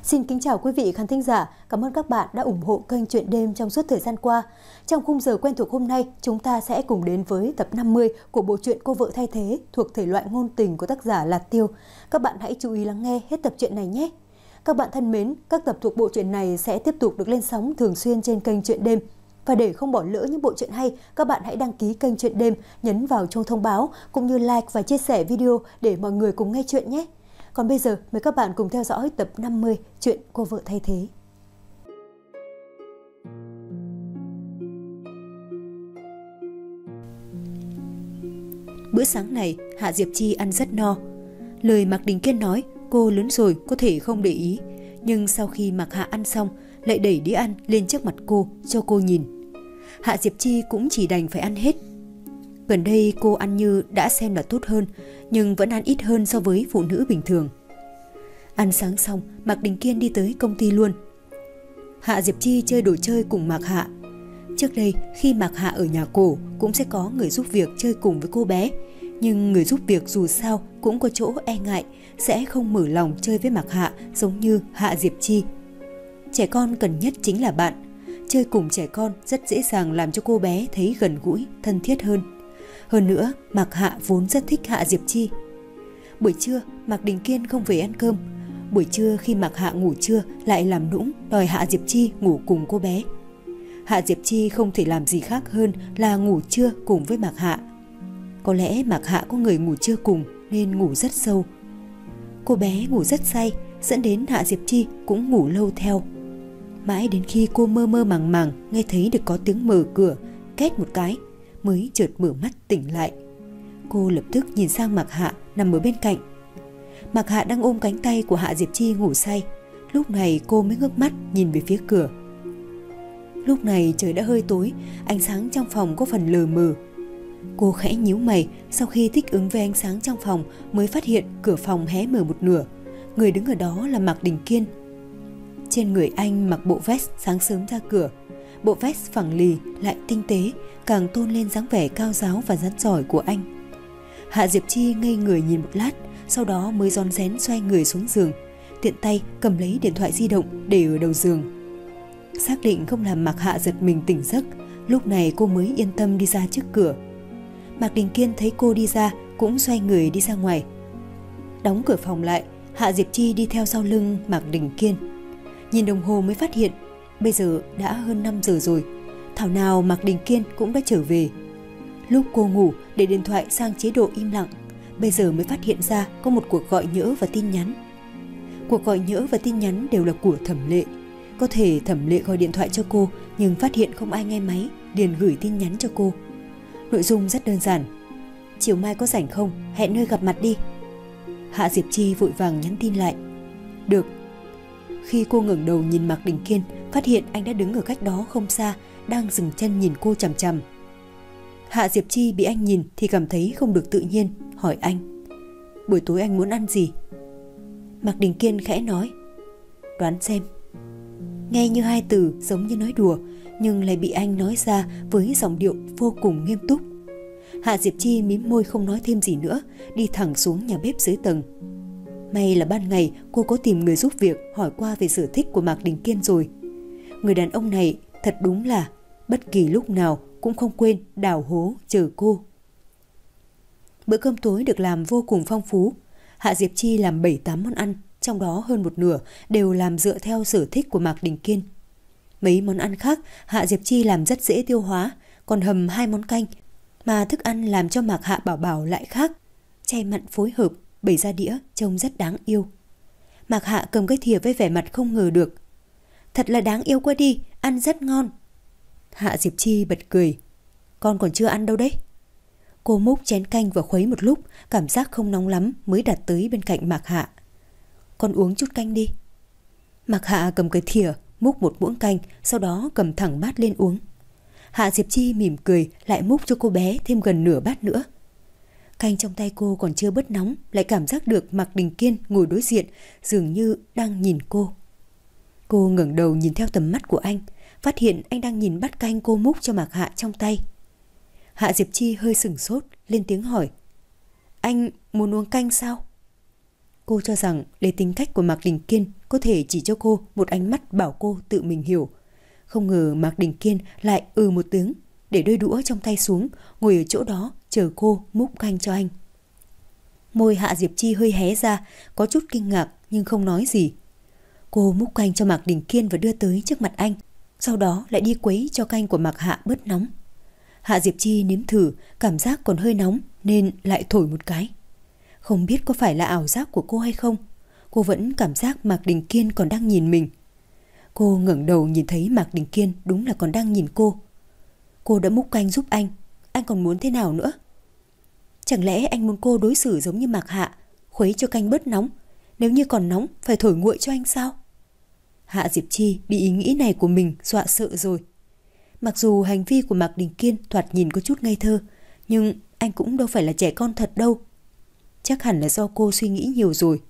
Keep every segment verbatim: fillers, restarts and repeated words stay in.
Xin kính chào quý vị khán thính giả, cảm ơn các bạn đã ủng hộ kênh Chuyện Đêm trong suốt thời gian qua. Trong khung giờ quen thuộc hôm nay, chúng ta sẽ cùng đến với tập năm mươi của bộ truyện Cô Vợ Thay Thế thuộc thể loại ngôn tình của tác giả Lạt Tiêu. Các bạn hãy chú ý lắng nghe hết tập truyện này nhé. Các bạn thân mến, các tập thuộc bộ truyện này sẽ tiếp tục được lên sóng thường xuyên trên kênh Chuyện Đêm. Và để không bỏ lỡ những bộ truyện hay, các bạn hãy đăng ký kênh Chuyện Đêm, nhấn vào chuông thông báo cũng như like và chia sẻ video để mọi người cùng nghe chuyện nhé. Còn bây giờ, mời các bạn cùng theo dõi tập năm mươi Chuyện Cô Vợ Thay Thế. Bữa sáng này, Hạ Diệp Chi ăn rất no. Lời Mạc Đình Kiên nói, cô lớn rồi có thể không để ý. Nhưng sau khi Mạc Hạ ăn xong, lại đẩy đĩa ăn lên trước mặt cô, cho cô nhìn. Hạ Diệp Chi cũng chỉ đành phải ăn hết. Gần đây cô ăn như đã xem là tốt hơn, nhưng vẫn ăn ít hơn so với phụ nữ bình thường. Ăn sáng xong, Mạc Đình Kiên đi tới công ty luôn. Hạ Diệp Chi chơi đồ chơi cùng Mạc Hạ. Trước đây, khi Mạc Hạ ở nhà cổ, cũng sẽ có người giúp việc chơi cùng với cô bé. Nhưng người giúp việc dù sao cũng có chỗ e ngại, sẽ không mở lòng chơi với Mạc Hạ giống như Hạ Diệp Chi. Trẻ con cần nhất chính là bạn. Chơi cùng trẻ con rất dễ dàng làm cho cô bé thấy gần gũi, thân thiết hơn. Hơn nữa, Mạc Hạ vốn rất thích Hạ Diệp Chi. Buổi trưa, Mạc Đình Kiên không về ăn cơm. Buổi trưa khi Mạc Hạ ngủ trưa lại làm nũng đòi Hạ Diệp Chi ngủ cùng cô bé. Hạ Diệp Chi không thể làm gì khác hơn là ngủ trưa cùng với Mạc Hạ. Có lẽ Mạc Hạ có người ngủ trưa cùng nên ngủ rất sâu. Cô bé ngủ rất say, dẫn đến Hạ Diệp Chi cũng ngủ lâu theo. Mãi đến khi cô mơ mơ màng màng nghe thấy được có tiếng mở cửa, két một cái, mới chợt mở mắt tỉnh lại. Cô lập tức nhìn sang Mạc Hạ nằm ở bên cạnh. Mạc Hạ đang ôm cánh tay của Hạ Diệp Chi ngủ say. Lúc này cô mới ngước mắt nhìn về phía cửa. Lúc này trời đã hơi tối, ánh sáng trong phòng có phần lờ mờ. Cô khẽ nhíu mày, sau khi thích ứng với ánh sáng trong phòng mới phát hiện cửa phòng hé mở một nửa. Người đứng ở đó là Mạc Đình Kiên. Trên người anh mặc bộ vest sáng sớm ra cửa. Bộ vest phẳng lì lại tinh tế, càng tôn lên dáng vẻ cao ráo và rắn giỏi của anh. Hạ Diệp Chi ngây người nhìn một lát, sau đó mới rón rén xoay người xuống giường, tiện tay cầm lấy điện thoại di động để ở đầu giường. Xác định không làm Mạc Hạ giật mình tỉnh giấc, lúc này cô mới yên tâm đi ra trước cửa. Mạc Đình Kiên thấy cô đi ra cũng xoay người đi ra ngoài. Đóng cửa phòng lại, Hạ Diệp Chi đi theo sau lưng Mạc Đình Kiên. Nhìn đồng hồ mới phát hiện bây giờ đã hơn năm giờ rồi. Thảo nào Mạc Đình Kiên cũng đã trở về. Lúc cô ngủ để điện thoại sang chế độ im lặng, bây giờ mới phát hiện ra có một cuộc gọi nhỡ và tin nhắn. Cuộc gọi nhỡ và tin nhắn đều là của Thẩm Lệ. Có thể Thẩm Lệ gọi điện thoại cho cô nhưng phát hiện không ai nghe máy, liền gửi tin nhắn cho cô. Nội dung rất đơn giản: chiều mai có rảnh không, hẹn nơi gặp mặt đi. Hạ Diệp Chi vội vàng nhắn tin lại: được. Khi cô ngẩng đầu nhìn Mạc Đình Kiên, phát hiện anh đã đứng ở cách đó không xa, đang dừng chân nhìn cô chằm chằm. Hạ Diệp Chi bị anh nhìn thì cảm thấy không được tự nhiên, hỏi anh: buổi tối anh muốn ăn gì? Mạc Đình Kiên khẽ nói: đoán xem. Nghe như hai từ giống như nói đùa, nhưng lại bị anh nói ra với giọng điệu vô cùng nghiêm túc. Hạ Diệp Chi mím môi không nói thêm gì nữa, đi thẳng xuống nhà bếp dưới tầng. May là ban ngày cô có tìm người giúp việc hỏi qua về sở thích của Mạc Đình Kiên rồi. Người đàn ông này thật đúng là bất kỳ lúc nào cũng không quên đào hố chờ cô. Bữa cơm tối được làm vô cùng phong phú. Hạ Diệp Chi làm bảy tám món ăn, trong đó hơn một nửa đều làm dựa theo sở thích của Mạc Đình Kiên. Mấy món ăn khác Hạ Diệp Chi làm rất dễ tiêu hóa, còn hầm hai món canh mà thức ăn làm cho Mạc Hạ bảo bảo lại khác. Chay mặn phối hợp, bày ra đĩa trông rất đáng yêu. Mạc Hạ cầm cái thìa với vẻ mặt không ngờ được. Thật là đáng yêu quá đi, ăn rất ngon. Hạ Diệp Chi bật cười. Con còn chưa ăn đâu đấy. Cô múc chén canh và khuấy một lúc, cảm giác không nóng lắm mới đặt tới bên cạnh Mạc Hạ. Con uống chút canh đi. Mạc Hạ cầm cái thìa, múc một muỗng canh, sau đó cầm thẳng bát lên uống. Hạ Diệp Chi mỉm cười, lại múc cho cô bé thêm gần nửa bát nữa. Canh trong tay cô còn chưa bớt nóng, lại cảm giác được Mạc Đình Kiên ngồi đối diện, dường như đang nhìn cô. Cô ngẩng đầu nhìn theo tầm mắt của anh, phát hiện anh đang nhìn bát canh cô múc cho Mạc Hạ trong tay. Hạ Diệp Chi hơi sửng sốt, lên tiếng hỏi: anh muốn uống canh sao? Cô cho rằng lấy tính cách của Mạc Đình Kiên có thể chỉ cho cô một ánh mắt bảo cô tự mình hiểu. Không ngờ Mạc Đình Kiên lại ừ một tiếng, để đôi đũa trong tay xuống, ngồi ở chỗ đó chờ cô múc canh cho anh. Môi Hạ Diệp Chi hơi hé ra, có chút kinh ngạc nhưng không nói gì. Cô múc canh cho Mạc Đình Kiên và đưa tới trước mặt anh, sau đó lại đi quấy cho canh của Mạc Hạ bớt nóng. Hạ Diệp Chi nếm thử, cảm giác còn hơi nóng nên lại thổi một cái. Không biết có phải là ảo giác của cô hay không, cô vẫn cảm giác Mạc Đình Kiên còn đang nhìn mình. Cô ngẩng đầu nhìn thấy Mạc Đình Kiên đúng là còn đang nhìn cô. Cô đã múc canh giúp anh, anh còn muốn thế nào nữa? Chẳng lẽ anh muốn cô đối xử giống như Mạc Hạ, khuấy cho canh bớt nóng, nếu như còn nóng phải thổi nguội cho anh sao? Hạ Diệp Chi bị ý nghĩ này của mình dọa sợ rồi. Mặc dù hành vi của Mạc Đình Kiên thoạt nhìn có chút ngây thơ, nhưng anh cũng đâu phải là trẻ con thật đâu. Chắc hẳn là do cô suy nghĩ nhiều rồi.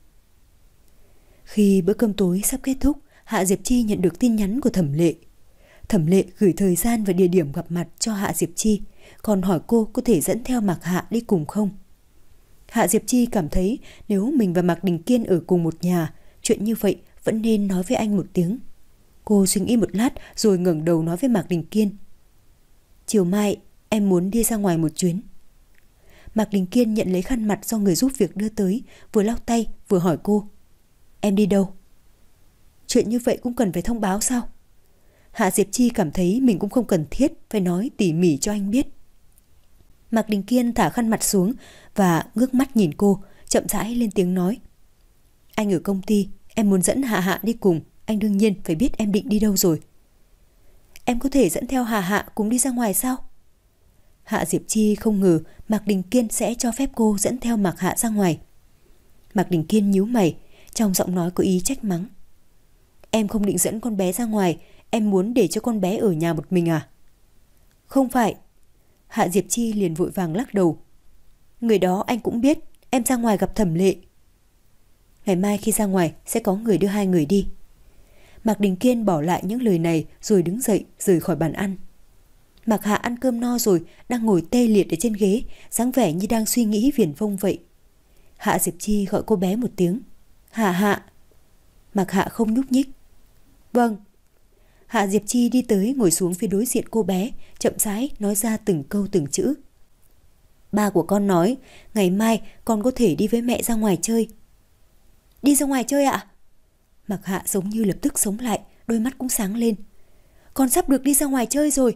Khi bữa cơm tối sắp kết thúc, Hạ Diệp Chi nhận được tin nhắn của Thẩm Lệ. Thẩm Lệ gửi thời gian và địa điểm gặp mặt cho Hạ Diệp Chi, còn hỏi cô có thể dẫn theo Mạc Hạ đi cùng không. Hạ Diệp Chi cảm thấy nếu mình và Mạc Đình Kiên ở cùng một nhà, chuyện như vậy vẫn nên nói với anh một tiếng. Cô suy nghĩ một lát rồi ngẩng đầu nói với Mạc Đình Kiên. Chiều mai em muốn đi ra ngoài một chuyến. Mạc Đình Kiên nhận lấy khăn mặt do người giúp việc đưa tới, vừa lau tay vừa hỏi cô. Em đi đâu? Chuyện như vậy cũng cần phải thông báo sao? Hạ Diệp Chi cảm thấy mình cũng không cần thiết phải nói tỉ mỉ cho anh biết. Mạc Đình Kiên thả khăn mặt xuống và ngước mắt nhìn cô, chậm rãi lên tiếng nói. Anh ở công ty, em muốn dẫn Hạ Hạ đi cùng, anh đương nhiên phải biết em định đi đâu rồi. Em có thể dẫn theo Hạ Hạ cùng đi ra ngoài sao? Hạ Diệp Chi không ngờ Mạc Đình Kiên sẽ cho phép cô dẫn theo Mạc Hạ ra ngoài. Mạc Đình Kiên nhíu mày, trong giọng nói có ý trách mắng. Em không định dẫn con bé ra ngoài, em muốn để cho con bé ở nhà một mình à? Không phải. Hạ Diệp Chi liền vội vàng lắc đầu. Người đó anh cũng biết, em ra ngoài gặp Thẩm Lệ. Ngày mai khi ra ngoài sẽ có người đưa hai người đi. Mạc Đình Kiên bỏ lại những lời này rồi đứng dậy rời khỏi bàn ăn. Mạc Hạ ăn cơm no rồi, đang ngồi tê liệt ở trên ghế, dáng vẻ như đang suy nghĩ viển vông vậy. Hạ Diệp Chi gọi cô bé một tiếng. Hạ Hạ. Mạc Hạ không nhúc nhích. Vâng. Hạ Diệp Chi đi tới ngồi xuống phía đối diện cô bé, chậm rãi nói ra từng câu từng chữ. Ba của con nói, ngày mai con có thể đi với mẹ ra ngoài chơi. Đi ra ngoài chơi ạ? Mạc Hạ giống như lập tức sống lại, đôi mắt cũng sáng lên. Con sắp được đi ra ngoài chơi rồi.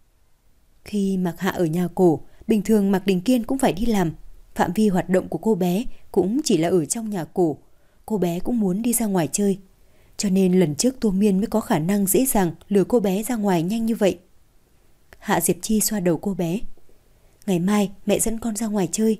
Khi Mạc Hạ ở nhà cổ, bình thường Mạc Đình Kiên cũng phải đi làm. Phạm vi hoạt động của cô bé cũng chỉ là ở trong nhà cổ. Cô bé cũng muốn đi ra ngoài chơi. Cho nên lần trước Tô Miên mới có khả năng dễ dàng lừa cô bé ra ngoài nhanh như vậy. Hạ Diệp Chi xoa đầu cô bé. Ngày mai mẹ dẫn con ra ngoài chơi.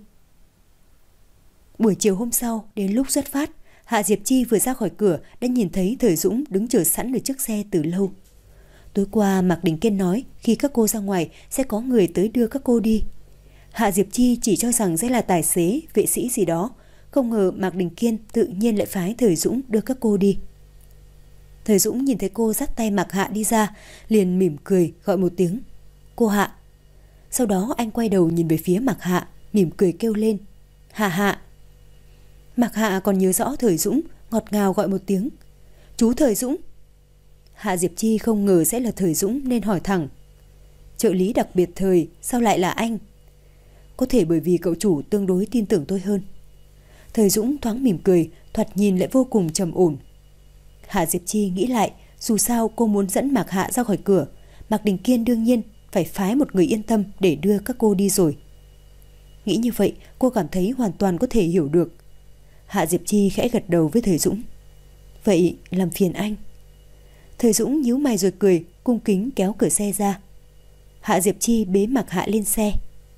Buổi chiều hôm sau, đến lúc xuất phát, Hạ Diệp Chi vừa ra khỏi cửa đã nhìn thấy Thời Dũng đứng chờ sẵn ở trước xe từ lâu. Tối qua Mạc Đình Kiên nói khi các cô ra ngoài sẽ có người tới đưa các cô đi. Hạ Diệp Chi chỉ cho rằng sẽ là tài xế, vệ sĩ gì đó. Không ngờ Mạc Đình Kiên tự nhiên lại phái Thời Dũng đưa các cô đi. Thời Dũng nhìn thấy cô dắt tay Mạc Hạ đi ra, liền mỉm cười gọi một tiếng. Cô Hạ. Sau đó anh quay đầu nhìn về phía Mạc Hạ, mỉm cười kêu lên. Hạ Hạ. Mạc Hạ còn nhớ rõ Thời Dũng, ngọt ngào gọi một tiếng. Chú Thời Dũng. Hạ Diệp Chi không ngờ sẽ là Thời Dũng nên hỏi thẳng. Trợ lý đặc biệt Thời, sao lại là anh? Có thể bởi vì cậu chủ tương đối tin tưởng tôi hơn. Thời Dũng thoáng mỉm cười, thoạt nhìn lại vô cùng trầm ổn. Hạ Diệp Chi nghĩ lại, dù sao cô muốn dẫn Mạc Hạ ra khỏi cửa, Mạc Đình Kiên đương nhiên phải phái một người yên tâm để đưa các cô đi rồi. Nghĩ như vậy, cô cảm thấy hoàn toàn có thể hiểu được. Hạ Diệp Chi khẽ gật đầu với Thời Dũng. Vậy làm phiền anh. Thời Dũng nhíu mày rồi cười, cung kính kéo cửa xe ra. Hạ Diệp Chi bế Mạc Hạ lên xe.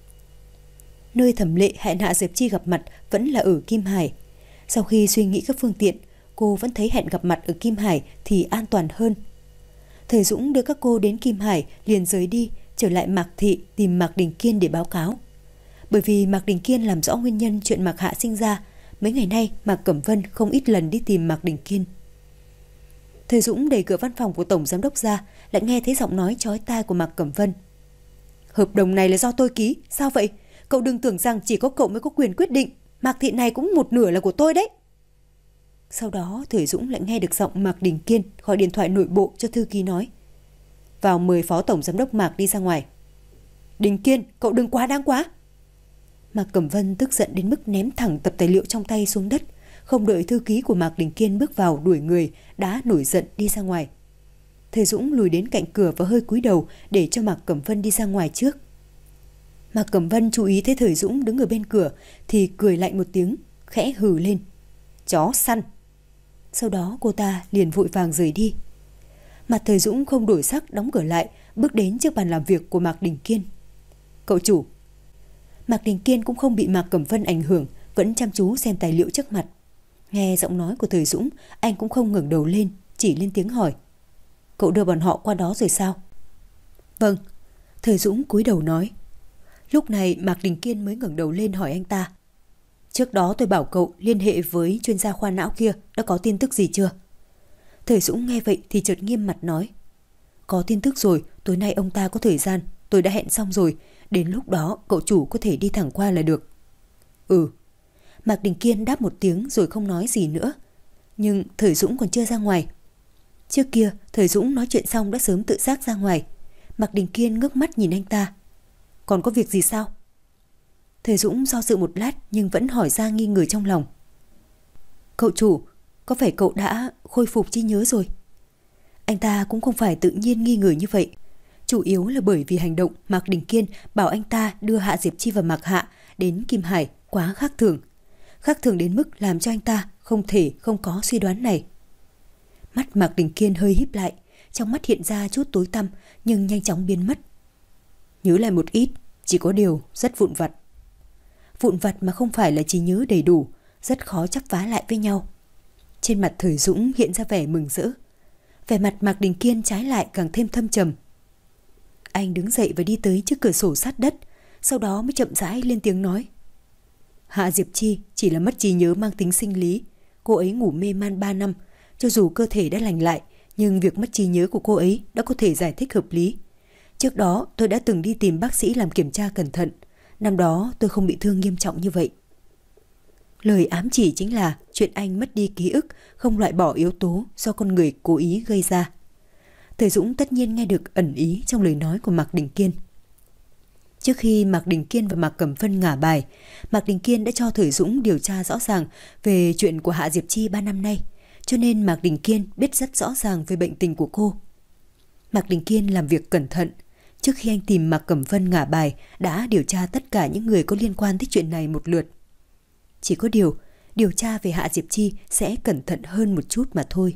Nơi Thẩm Lệ hẹn Hạ Diệp Chi gặp mặt vẫn là ở Kim Hải. Sau khi suy nghĩ các phương tiện, cô vẫn thấy hẹn gặp mặt ở Kim Hải thì an toàn hơn. Thời Dũng đưa các cô đến Kim Hải liền rời đi, trở lại Mạc Thị tìm Mạc Đình Kiên để báo cáo. Bởi vì Mạc Đình Kiên làm rõ nguyên nhân chuyện Mạc Hạ sinh ra, mấy ngày nay Mạc Cẩm Vân không ít lần đi tìm Mạc Đình Kiên. Thời Dũng đẩy cửa văn phòng của Tổng Giám đốc ra, lại nghe thấy giọng nói chói tai của Mạc Cẩm Vân. Hợp đồng này là do tôi ký, sao vậy? Cậu đừng tưởng rằng chỉ có cậu mới có quyền quyết định, Mạc Thị này cũng một nửa là của tôi đấy. Sau đó Thời Dũng lại nghe được giọng Mạc Đình Kiên gọi điện thoại nội bộ cho thư ký nói: vào mời phó tổng giám đốc Mạc đi ra ngoài. Đình Kiên, cậu đừng quá đáng quá. Mạc Cẩm Vân tức giận đến mức ném thẳng tập tài liệu trong tay xuống đất, không đợi thư ký của Mạc Đình Kiên bước vào đuổi người, đã nổi giận đi ra ngoài. Thời Dũng lùi đến cạnh cửa và hơi cúi đầu để cho Mạc Cẩm Vân đi ra ngoài trước. Mạc Cẩm Vân chú ý thấy Thời Dũng đứng ở bên cửa thì cười lạnh một tiếng, khẽ hừ lên: chó săn. Sau đó cô ta liền vội vàng rời đi. Mặt Thời Dũng không đổi sắc, đóng cửa lại, bước đến trước bàn làm việc của Mạc Đình Kiên. Cậu chủ. Mạc Đình Kiên cũng không bị Mạc Cẩm Vân ảnh hưởng, vẫn chăm chú xem tài liệu trước mặt. Nghe giọng nói của Thời Dũng, anh cũng không ngẩng đầu lên, chỉ lên tiếng hỏi: cậu đưa bọn họ qua đó rồi sao? Vâng. Thời Dũng cúi đầu nói. Lúc này Mạc Đình Kiên mới ngẩng đầu lên hỏi anh ta: trước đó tôi bảo cậu liên hệ với chuyên gia khoa não kia, đã có tin tức gì chưa? Thời Dũng nghe vậy thì chợt nghiêm mặt nói: có tin tức rồi, tối nay ông ta có thời gian, tôi đã hẹn xong rồi, đến lúc đó cậu chủ có thể đi thẳng qua là được. Ừ. Mạc Đình Kiên đáp một tiếng rồi không nói gì nữa. Nhưng Thời Dũng còn chưa ra ngoài. Trước kia Thời Dũng nói chuyện xong đã sớm tự giác ra ngoài. Mạc Đình Kiên ngước mắt nhìn anh ta: còn có việc gì sao? Thời Dũng do dự một lát nhưng vẫn hỏi ra nghi ngờ trong lòng: cậu chủ, có phải cậu đã khôi phục trí nhớ rồi? Anh ta cũng không phải tự nhiên nghi ngờ như vậy. Chủ yếu là bởi vì hành động Mạc Đình Kiên bảo anh ta đưa Hạ Diệp Chi và Mạc Hạ đến Kim Hải quá khác thường. Khác thường đến mức làm cho anh ta không thể không có suy đoán này. Mắt Mạc Đình Kiên hơi híp lại, trong mắt hiện ra chút tối tăm nhưng nhanh chóng biến mất. Nhớ lại một ít, chỉ có điều rất vụn vặt. Vụn vặt mà không phải là trí nhớ đầy đủ, rất khó chắp vá lại với nhau. Trên mặt Thời Dũng hiện ra vẻ mừng rỡ. Vẻ mặt Mạc Đình Kiên trái lại càng thêm thâm trầm. Anh đứng dậy và đi tới trước cửa sổ sát đất, sau đó mới chậm rãi lên tiếng nói: Hạ Diệp Chi chỉ là mất trí nhớ mang tính sinh lý. Cô ấy ngủ mê man ba năm, cho dù cơ thể đã lành lại, nhưng việc mất trí nhớ của cô ấy đã có thể giải thích hợp lý. Trước đó tôi đã từng đi tìm bác sĩ làm kiểm tra cẩn thận. Năm đó tôi không bị thương nghiêm trọng như vậy. Lời ám chỉ chính là chuyện anh mất đi ký ức không loại bỏ yếu tố do con người cố ý gây ra. Thời Dũng tất nhiên nghe được ẩn ý trong lời nói của Mạc Đình Kiên. Trước khi Mạc Đình Kiên và Mạc Cẩm Vân ngả bài, Mạc Đình Kiên đã cho Thời Dũng điều tra rõ ràng về chuyện của Hạ Diệp Chi ba năm nay, cho nên Mạc Đình Kiên biết rất rõ ràng về bệnh tình của cô. Mạc Đình Kiên làm việc cẩn thận. Trước khi anh tìm Mạc Cẩm Vân ngả bài, đã điều tra tất cả những người có liên quan tới chuyện này một lượt. Chỉ có điều, điều tra về Hạ Diệp Chi sẽ cẩn thận hơn một chút mà thôi.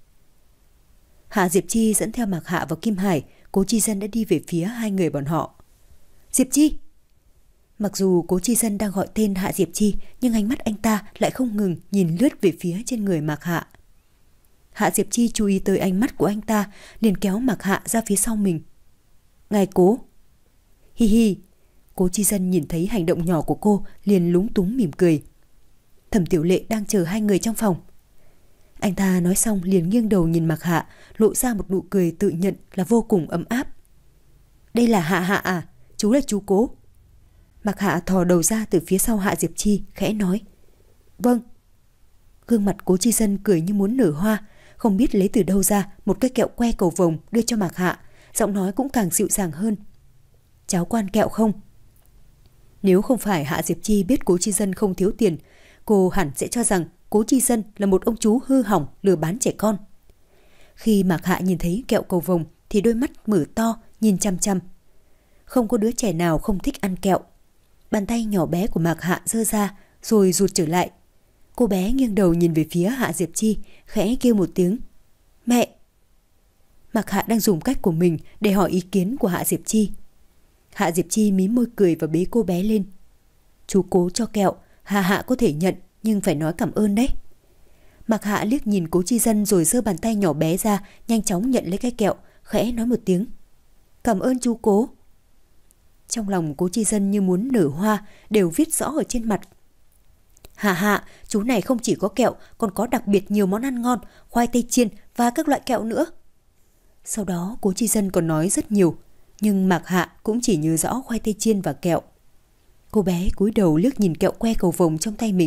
Hạ Diệp Chi dẫn theo Mạc Hạ vào Kim Hải, Cố Chi Dân đã đi về phía hai người bọn họ. Diệp Chi! Mặc dù Cố Chi Dân đang gọi tên Hạ Diệp Chi, nhưng ánh mắt anh ta lại không ngừng nhìn lướt về phía trên người Mạc Hạ. Hạ Diệp Chi chú ý tới ánh mắt của anh ta, liền kéo Mạc Hạ ra phía sau mình. Ngài Cố! Hi hi! Cố Chi Dân nhìn thấy hành động nhỏ của cô, liền lúng túng mỉm cười. Thẩm Tiểu Lệ đang chờ hai người trong phòng. Anh ta nói xong liền nghiêng đầu nhìn Mạc Hạ, lộ ra một nụ cười tự nhận là vô cùng ấm áp. Đây là Hạ Hạ à? Chú là chú Cố. Mạc Hạ thò đầu ra từ phía sau Hạ Diệp Chi, khẽ nói. Vâng. Gương mặt Cố Chi Dân cười như muốn nở hoa, không biết lấy từ đâu ra một cái kẹo que cầu vồng đưa cho Mạc Hạ, giọng nói cũng càng dịu dàng hơn. Cháu quan kẹo không? Nếu không phải Hạ Diệp Chi biết Cố Chi Dân không thiếu tiền, cô hẳn sẽ cho rằng Cố Chi Dân là một ông chú hư hỏng lừa bán trẻ con. Khi Mạc Hạ nhìn thấy kẹo cầu vồng thì đôi mắt mở to nhìn chăm chăm. Không có đứa trẻ nào không thích ăn kẹo. Bàn tay nhỏ bé của Mạc Hạ giơ ra rồi rụt trở lại. Cô bé nghiêng đầu nhìn về phía Hạ Diệp Chi, khẽ kêu một tiếng. Mẹ! Mạc Hạ đang dùng cách của mình để hỏi ý kiến của Hạ Diệp Chi. Hạ Diệp Chi mím môi cười và bế cô bé lên. Chú Cố cho kẹo, Hạ Hạ có thể nhận nhưng phải nói cảm ơn đấy. Mạc Hạ liếc nhìn Cố Chi Dân rồi giơ bàn tay nhỏ bé ra, nhanh chóng nhận lấy cái kẹo, khẽ nói một tiếng. Cảm ơn chú Cố. Trong lòng Cố Chi Dân như muốn nở hoa, đều viết rõ ở trên mặt. Hạ Hạ, chú này không chỉ có kẹo, còn có đặc biệt nhiều món ăn ngon, khoai tây chiên và các loại kẹo nữa. Sau đó Cố Chi Dân còn nói rất nhiều, nhưng Mạc Hạ cũng chỉ nhớ rõ khoai tây chiên và kẹo. Cô bé cúi đầu liếc nhìn kẹo que cầu vồng trong tay mình,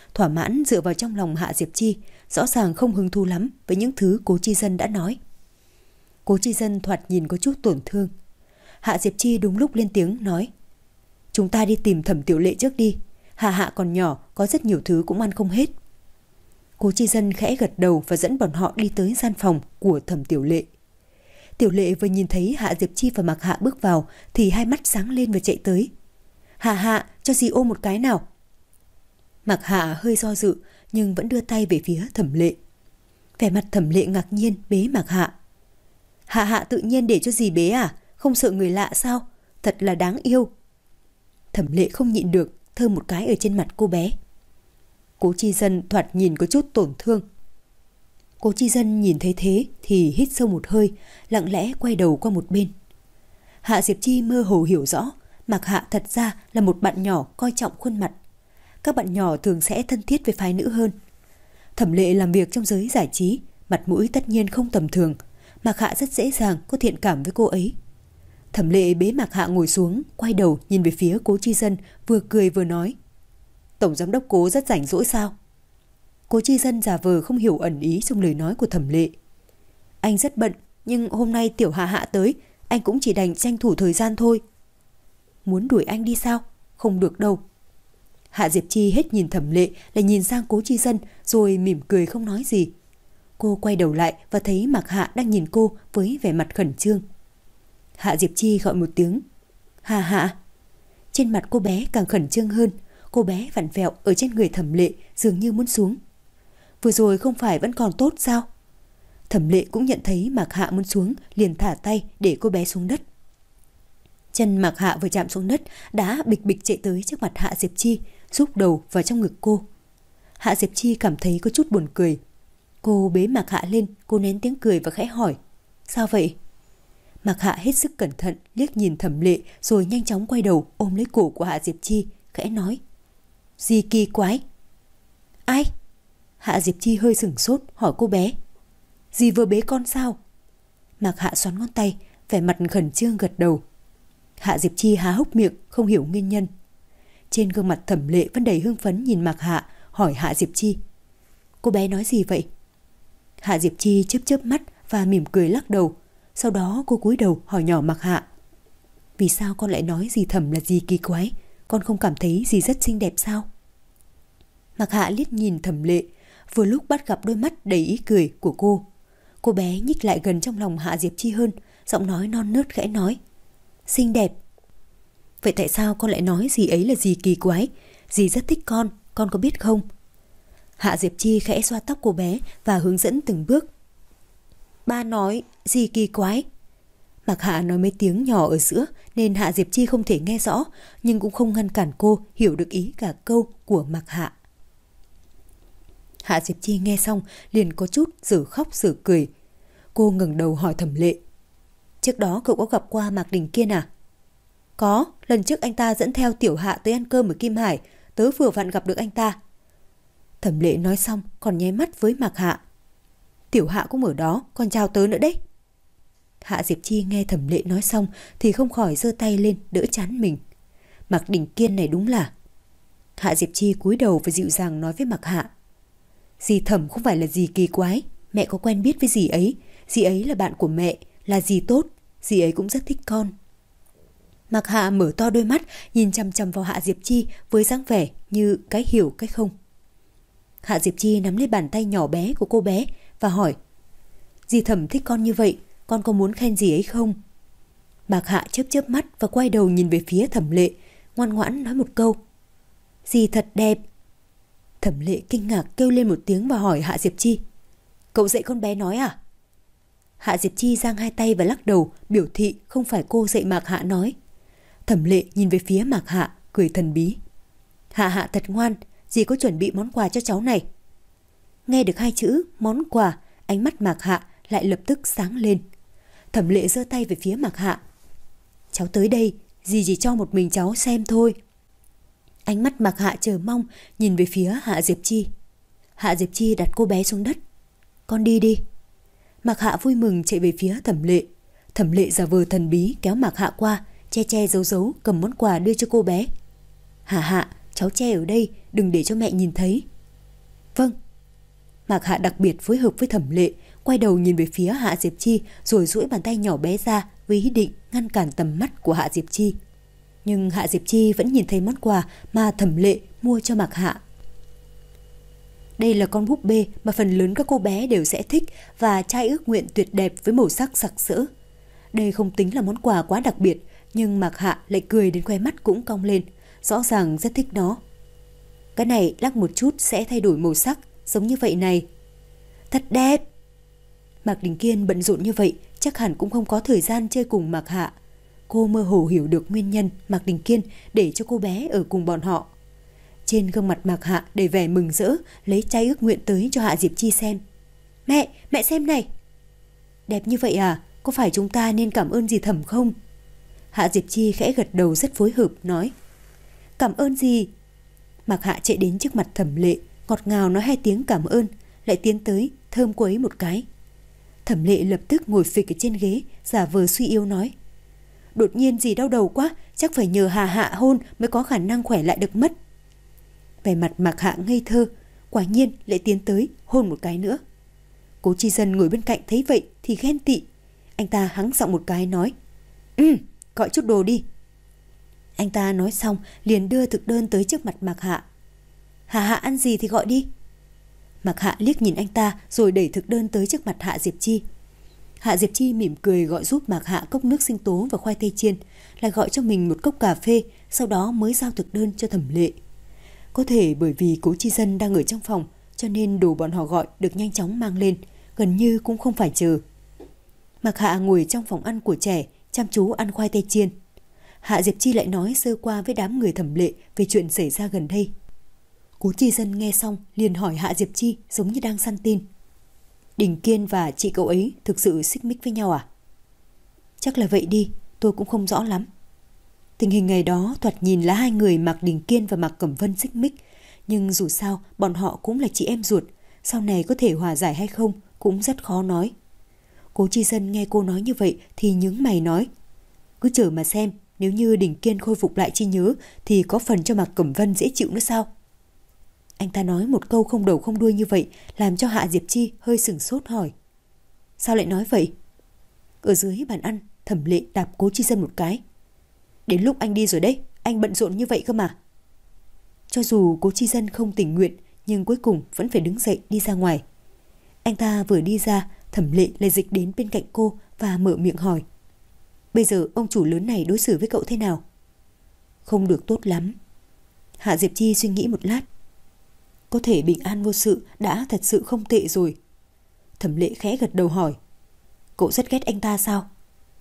thỏa mãn dựa vào trong lòng Hạ Diệp Chi, rõ ràng không hứng thú lắm với những thứ Cố Chi Dân đã nói. Cố Chi Dân thoạt nhìn có chút tổn thương. Hạ Diệp Chi đúng lúc lên tiếng nói: chúng ta đi tìm Thẩm Tiểu Lệ trước đi, Hạ Hạ còn nhỏ, có rất nhiều thứ cũng ăn không hết. Cố Chi Dân khẽ gật đầu và dẫn bọn họ đi tới gian phòng của Thẩm Tiểu Lệ. Tiểu Lệ vừa nhìn thấy Hạ Diệp Chi và Mạc Hạ bước vào thì hai mắt sáng lên và chạy tới. Hạ Hạ, cho dì ôm một cái nào. Mạc Hạ hơi do dự nhưng vẫn đưa tay về phía Thẩm Lệ. Vẻ mặt Thẩm Lệ ngạc nhiên bế Mạc Hạ. Hạ Hạ tự nhiên để cho dì bế à? Không sợ người lạ sao? Thật là đáng yêu. Thẩm Lệ không nhịn được thơm một cái ở trên mặt cô bé. Cố Chi Dân thoạt nhìn có chút tổn thương. Cố Chi Dân nhìn thấy thế thì hít sâu một hơi, lặng lẽ quay đầu qua một bên. Hạ Diệp Chi mơ hồ hiểu rõ Mạc Hạ thật ra là một bạn nhỏ coi trọng khuôn mặt. Các bạn nhỏ thường sẽ thân thiết với phái nữ hơn. Thẩm Lệ làm việc trong giới giải trí, mặt mũi tất nhiên không tầm thường. Mạc Hạ rất dễ dàng có thiện cảm với cô ấy. Thẩm Lệ bế Mạc Hạ ngồi xuống, quay đầu nhìn về phía Cố Chi Dân, vừa cười vừa nói: Tổng giám đốc Cố rất rảnh rỗi sao? Cố Chi Dân giả vờ không hiểu ẩn ý trong lời nói của Thẩm Lệ. Anh rất bận, nhưng hôm nay Tiểu Hạ Hạ tới, anh cũng chỉ đành tranh thủ thời gian thôi. Muốn đuổi anh đi sao? Không được đâu. Hạ Diệp Chi hết nhìn Thẩm Lệ lại nhìn sang Cố Chi Dân rồi mỉm cười không nói gì. Cô quay đầu lại và thấy Mạc Hạ đang nhìn cô với vẻ mặt khẩn trương. Hạ Diệp Chi gọi một tiếng: Hạ Hạ. Trên mặt cô bé càng khẩn trương hơn. Cô bé vặn vẹo ở trên người Thẩm Lệ dường như muốn xuống. Vừa rồi không phải vẫn còn tốt sao? Thẩm Lệ cũng nhận thấy Mạc Hạ muốn xuống, liền thả tay để cô bé xuống đất. Chân Mạc Hạ vừa chạm xuống đất đã bịch bịch chạy tới trước mặt Hạ Diệp Chi, rúc đầu vào trong ngực cô. Hạ Diệp Chi cảm thấy có chút buồn cười. Cô bế Mạc Hạ lên, cô nén tiếng cười và khẽ hỏi: Sao vậy? Mạc Hạ hết sức cẩn thận liếc nhìn Thẩm Lệ rồi nhanh chóng quay đầu ôm lấy cổ của Hạ Diệp Chi, khẽ nói: Gì kỳ quái? Ai? Hạ Diệp Chi hơi sửng sốt hỏi cô bé: Dì vừa bế con sao? Mạc Hạ xoắn ngón tay, vẻ mặt khẩn trương gật đầu. Hạ Diệp Chi há hốc miệng không hiểu nguyên nhân. Trên gương mặt Thẩm Lệ vẫn đầy hưng phấn nhìn Mạc Hạ, hỏi Hạ Diệp Chi: Cô bé nói gì vậy? Hạ Diệp Chi chớp chớp mắt và mỉm cười lắc đầu. Sau đó cô cúi đầu hỏi nhỏ Mạc Hạ: Vì sao con lại nói dì Thẩm là gì kỳ quái? Con không cảm thấy dì rất xinh đẹp sao? Mạc Hạ liếc nhìn Thẩm Lệ, vừa lúc bắt gặp đôi mắt đầy ý cười của cô. Cô bé nhích lại gần trong lòng Hạ Diệp Chi hơn, giọng nói non nớt khẽ nói: Xinh đẹp. Vậy tại sao con lại nói dì ấy là dì kỳ quái? Dì rất thích con, con có biết không? Hạ Diệp Chi khẽ xoa tóc cô bé và hướng dẫn từng bước. Ba nói dì kỳ quái. Mạc Hạ nói mấy tiếng nhỏ ở giữa nên Hạ Diệp Chi không thể nghe rõ, nhưng cũng không ngăn cản cô hiểu được ý cả câu của Mạc Hạ. Hạ Diệp Chi nghe xong liền có chút giờ khóc giờ cười. Cô ngẩng đầu hỏi Thẩm Lệ: Trước đó cậu có gặp qua Mạc Đình Kiên à? Có, lần trước anh ta dẫn theo Tiểu Hạ tới ăn cơm ở Kim Hải, tớ vừa vặn gặp được anh ta. Thẩm Lệ nói xong còn nháy mắt với Mạc Hạ: Tiểu Hạ cũng ở đó, còn chào tớ nữa đấy. Hạ Diệp Chi nghe Thẩm Lệ nói xong thì không khỏi giơ tay lên đỡ trán mình. Mạc Đình Kiên này đúng là... Hạ Diệp Chi cúi đầu và dịu dàng nói với Mạc Hạ: Dì Thẩm không phải là dì kỳ quái, mẹ có quen biết với dì ấy, dì ấy là bạn của mẹ, là dì tốt, dì ấy cũng rất thích con. Mạc Hạ mở to đôi mắt nhìn chằm chằm vào Hạ Diệp Chi với dáng vẻ như cái hiểu cái không. Hạ Diệp Chi nắm lấy bàn tay nhỏ bé của cô bé và hỏi: Dì Thẩm thích con như vậy, con có muốn khen dì ấy không? Mạc Hạ chớp chớp mắt và quay đầu nhìn về phía Thẩm Lệ, ngoan ngoãn nói một câu: Dì thật đẹp. Thẩm Lệ kinh ngạc kêu lên một tiếng và hỏi Hạ Diệp Chi: Cậu dạy con bé nói à? Hạ Diệp Chi giang hai tay và lắc đầu, biểu thị không phải cô dạy Mạc Hạ nói. Thẩm Lệ nhìn về phía Mạc Hạ, cười thần bí: Hạ Hạ thật ngoan, dì có chuẩn bị món quà cho cháu này. Nghe được hai chữ món quà, ánh mắt Mạc Hạ lại lập tức sáng lên. Thẩm Lệ giơ tay về phía Mạc Hạ: Cháu tới đây, dì chỉ cho một mình cháu xem thôi. Ánh mắt Mạc Hạ chờ mong nhìn về phía Hạ Diệp Chi. Hạ Diệp Chi đặt cô bé xuống đất: Con đi đi. Mạc Hạ vui mừng chạy về phía Thẩm Lệ. Thẩm Lệ giả vờ thần bí kéo Mạc Hạ qua, che che giấu giấu cầm món quà đưa cho cô bé. Hạ Hạ, cháu che ở đây, đừng để cho mẹ nhìn thấy. Vâng. Mạc Hạ đặc biệt phối hợp với Thẩm Lệ, quay đầu nhìn về phía Hạ Diệp Chi rồi duỗi bàn tay nhỏ bé ra với ý định ngăn cản tầm mắt của Hạ Diệp Chi. Nhưng Hạ Diệp Chi vẫn nhìn thấy món quà mà Thẩm Lệ mua cho Mạc Hạ. Đây là con búp bê mà phần lớn các cô bé đều sẽ thích và chai ước nguyện tuyệt đẹp với màu sắc sặc sỡ. Đây không tính là món quà quá đặc biệt, nhưng Mạc Hạ lại cười đến khóe mắt cũng cong lên, rõ ràng rất thích nó. Cái này lắc một chút sẽ thay đổi màu sắc, giống như vậy này. Thật đẹp! Mạc Đình Kiên bận rộn như vậy, chắc hẳn cũng không có thời gian chơi cùng Mạc Hạ. Cô mơ hồ hiểu được nguyên nhân Mạc Đình Kiên để cho cô bé ở cùng bọn họ. Trên gương mặt Mạc Hạ đầy vẻ mừng rỡ, lấy chai ước nguyện tới cho Hạ Diệp Chi xem. Mẹ, mẹ xem này! Đẹp như vậy à? Có phải chúng ta nên cảm ơn gì Thẩm không? Hạ Diệp Chi khẽ gật đầu rất phối hợp, nói. Cảm ơn gì? Mạc Hạ chạy đến trước mặt Thẩm Lệ, ngọt ngào nói hai tiếng cảm ơn, lại tiến tới thơm cô ấy một cái. Thẩm Lệ lập tức ngồi phịch ở trên ghế, giả vờ suy yếu nói. Đột nhiên gì đau đầu quá, chắc phải nhờ Hà Hạ hôn mới có khả năng khỏe lại được mất. Vẻ mặt Mạc Hạ ngây thơ, quả nhiên lại tiến tới hôn một cái nữa. Cố Chi Dân ngồi bên cạnh thấy vậy thì ghen tị. Anh ta hắng giọng một cái nói. Ừ, gọi chút đồ đi. Anh ta nói xong liền đưa thực đơn tới trước mặt Mạc Hạ. Hà Hạ ăn gì thì gọi đi. Mạc Hạ liếc nhìn anh ta rồi đẩy thực đơn tới trước mặt Hạ Diệp Chi. Hạ Diệp Chi mỉm cười gọi giúp Mạc Hạ cốc nước sinh tố và khoai tây chiên, lại gọi cho mình một cốc cà phê, sau đó mới giao thực đơn cho Thẩm Lệ. Có thể bởi vì Cố Chi Dân đang ở trong phòng, cho nên đồ bọn họ gọi được nhanh chóng mang lên, gần như cũng không phải chờ. Mạc Hạ ngồi trong phòng ăn của trẻ, chăm chú ăn khoai tây chiên. Hạ Diệp Chi lại nói sơ qua với đám người Thẩm Lệ về chuyện xảy ra gần đây. Cố Chi Dân nghe xong liền hỏi Hạ Diệp Chi giống như đang săn tin. Đình Kiên và chị cậu ấy thực sự xích mích với nhau à? Chắc là vậy đi, tôi cũng không rõ lắm. Tình hình ngày đó thoạt nhìn là hai người Mạc Đình Kiên và Mạc Cẩm Vân xích mích, nhưng dù sao bọn họ cũng là chị em ruột, sau này có thể hòa giải hay không cũng rất khó nói. Cố Chi Dân nghe cô nói như vậy thì nhướng mày nói. Cứ chờ mà xem, nếu như Đình Kiên khôi phục lại trí nhớ thì có phần cho Mạc Cẩm Vân dễ chịu nữa sao? Anh ta nói một câu không đầu không đuôi như vậy làm cho Hạ Diệp Chi hơi sửng sốt hỏi. Sao lại nói vậy? Ở dưới bàn ăn, Thẩm Lệ đạp Cố Chi Dân một cái. Đến lúc anh đi rồi đấy, anh bận rộn như vậy cơ mà. Cho dù Cố Chi Dân không tình nguyện, nhưng cuối cùng vẫn phải đứng dậy đi ra ngoài. Anh ta vừa đi ra, Thẩm Lệ lại dịch đến bên cạnh cô và mở miệng hỏi. Bây giờ ông chủ lớn này đối xử với cậu thế nào? Không được tốt lắm. Hạ Diệp Chi suy nghĩ một lát. Có thể bình an vô sự đã thật sự không tệ rồi. Thẩm Lệ khẽ gật đầu hỏi. Cậu rất ghét anh ta sao?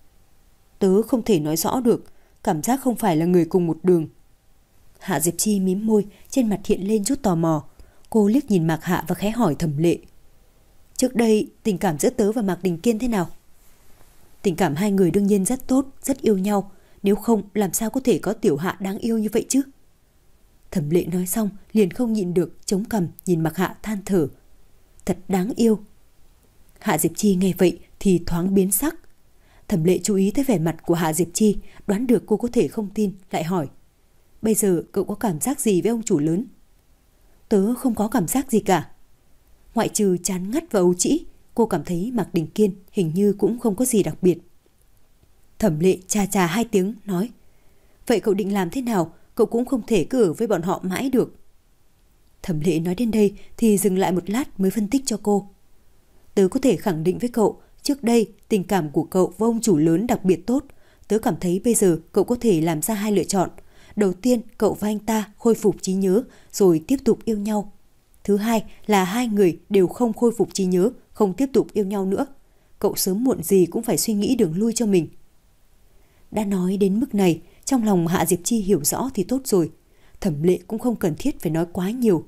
Tớ không thể nói rõ được, cảm giác không phải là người cùng một đường. Hạ Diệp Chi mím môi, trên mặt hiện lên chút tò mò. Cô liếc nhìn Mạc Hạ và khẽ hỏi Thẩm Lệ. Trước đây tình cảm giữa tớ và Mạc Đình Kiên thế nào? Tình cảm hai người đương nhiên rất tốt, rất yêu nhau. Nếu không làm sao có thể có tiểu Hạ đáng yêu như vậy chứ? Thẩm Lệ nói xong liền không nhịn được, chống cằm nhìn Mạc Hạ than thở. Thật đáng yêu. Hạ Diệp Chi nghe vậy thì thoáng biến sắc. Thẩm Lệ chú ý tới vẻ mặt của Hạ Diệp Chi, đoán được cô có thể không tin, lại hỏi. Bây giờ cậu có cảm giác gì với ông chủ lớn? Tớ không có cảm giác gì cả. Ngoại trừ chán ngắt và ấu trĩ, cô cảm thấy Mạc Đình Kiên hình như cũng không có gì đặc biệt. Thẩm Lệ chà chà hai tiếng nói. Vậy cậu định làm thế nào? Cậu cũng không thể cứ ở với bọn họ mãi được. Thẩm Lệ nói đến đây thì dừng lại một lát mới phân tích cho cô. Tớ có thể khẳng định với cậu, trước đây tình cảm của cậu với ông chủ lớn đặc biệt tốt. Tớ cảm thấy bây giờ cậu có thể làm ra hai lựa chọn. Đầu tiên, cậu và anh ta khôi phục trí nhớ rồi tiếp tục yêu nhau. Thứ hai là hai người đều không khôi phục trí nhớ, không tiếp tục yêu nhau nữa. Cậu sớm muộn gì cũng phải suy nghĩ đường lui cho mình. Đã nói đến mức này, trong lòng Hạ Diệp Chi hiểu rõ thì tốt rồi. Thẩm Lệ cũng không cần thiết phải nói quá nhiều.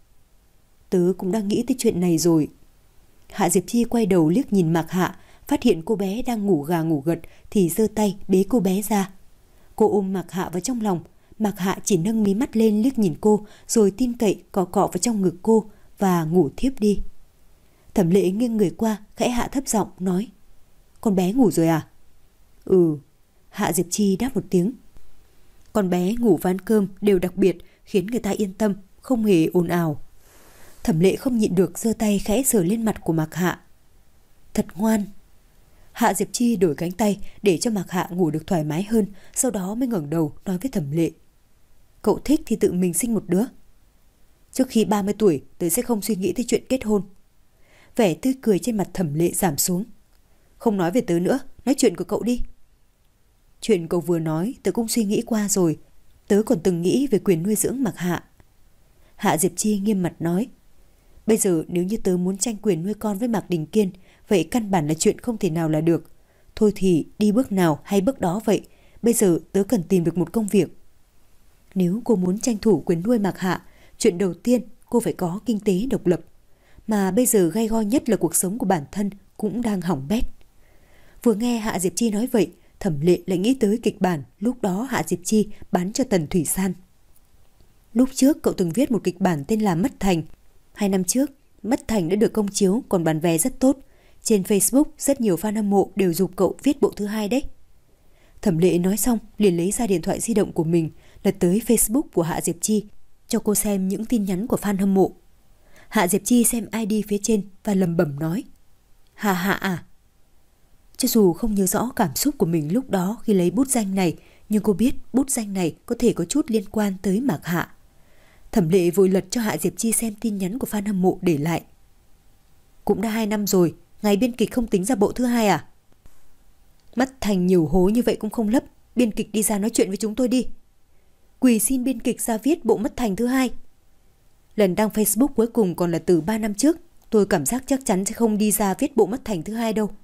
Tớ cũng đang nghĩ tới chuyện này rồi. Hạ Diệp Chi quay đầu liếc nhìn Mạc Hạ, phát hiện cô bé đang ngủ gà ngủ gật thì giơ tay bế cô bé ra. Cô ôm Mạc Hạ vào trong lòng. Mạc Hạ chỉ nâng mí mắt lên liếc nhìn cô, rồi tin cậy cọ cọ vào trong ngực cô và ngủ thiếp đi. Thẩm Lệ nghiêng người qua, khẽ hạ thấp giọng nói. Con bé ngủ rồi à? Ừ. Hạ Diệp Chi đáp một tiếng. Con bé ngủ và ăn cơm đều đặc biệt, khiến người ta yên tâm, không hề ồn ào. Thẩm Lệ không nhịn được giơ tay khẽ sờ lên mặt của Mạc Hạ. Thật ngoan. Hạ Diệp Chi đổi cánh tay để cho Mạc Hạ ngủ được thoải mái hơn, sau đó mới ngẩng đầu nói với Thẩm Lệ. Cậu thích thì tự mình sinh một đứa. Trước khi ba mươi tuổi tớ sẽ không suy nghĩ tới chuyện kết hôn. Vẻ tươi cười trên mặt Thẩm Lệ giảm xuống. Không nói về tớ nữa, nói chuyện của cậu đi. Chuyện cậu vừa nói tớ cũng suy nghĩ qua rồi. Tớ còn từng nghĩ về quyền nuôi dưỡng Mạc Hạ. Hạ Diệp Chi nghiêm mặt nói. Bây giờ nếu như tớ muốn tranh quyền nuôi con với Mạc Đình Kiên, vậy căn bản là chuyện không thể nào là được. Thôi thì đi bước nào hay bước đó vậy. Bây giờ tớ cần tìm được một công việc. Nếu cô muốn tranh thủ quyền nuôi Mạc Hạ, chuyện đầu tiên cô phải có kinh tế độc lập. Mà bây giờ gay go nhất là cuộc sống của bản thân cũng đang hỏng bét. Vừa nghe Hạ Diệp Chi nói vậy, Thẩm Lệ lại nghĩ tới kịch bản lúc đó Hạ Diệp Chi bán cho Tần Thủy San. Lúc trước cậu từng viết một kịch bản tên là Mất Thành. Hai năm trước, Mất Thành đã được công chiếu còn bán vé rất tốt. Trên Facebook rất nhiều fan hâm mộ đều giục cậu viết bộ thứ hai đấy. Thẩm Lệ nói xong liền lấy ra điện thoại di động của mình, lật tới Facebook của Hạ Diệp Chi, cho cô xem những tin nhắn của fan hâm mộ. Hạ Diệp Chi xem i đê phía trên và lẩm bẩm nói. Hạ Hạ à. Cho dù không nhớ rõ cảm xúc của mình lúc đó khi lấy bút danh này, nhưng cô biết bút danh này có thể có chút liên quan tới Mạc Hạ. Thẩm Lệ vội lật cho Hạ Diệp Chi xem tin nhắn của fan hâm mộ để lại. Cũng đã hai năm rồi, ngài biên kịch không tính ra bộ thứ hai à? Mất Thành nhiều hố như vậy cũng không lấp, biên kịch đi ra nói chuyện với chúng tôi đi. Quỳ xin biên kịch ra viết bộ Mất Thành thứ hai. Lần đăng Facebook cuối cùng còn là từ ba năm trước, tôi cảm giác chắc chắn sẽ không đi ra viết bộ Mất Thành thứ hai đâu.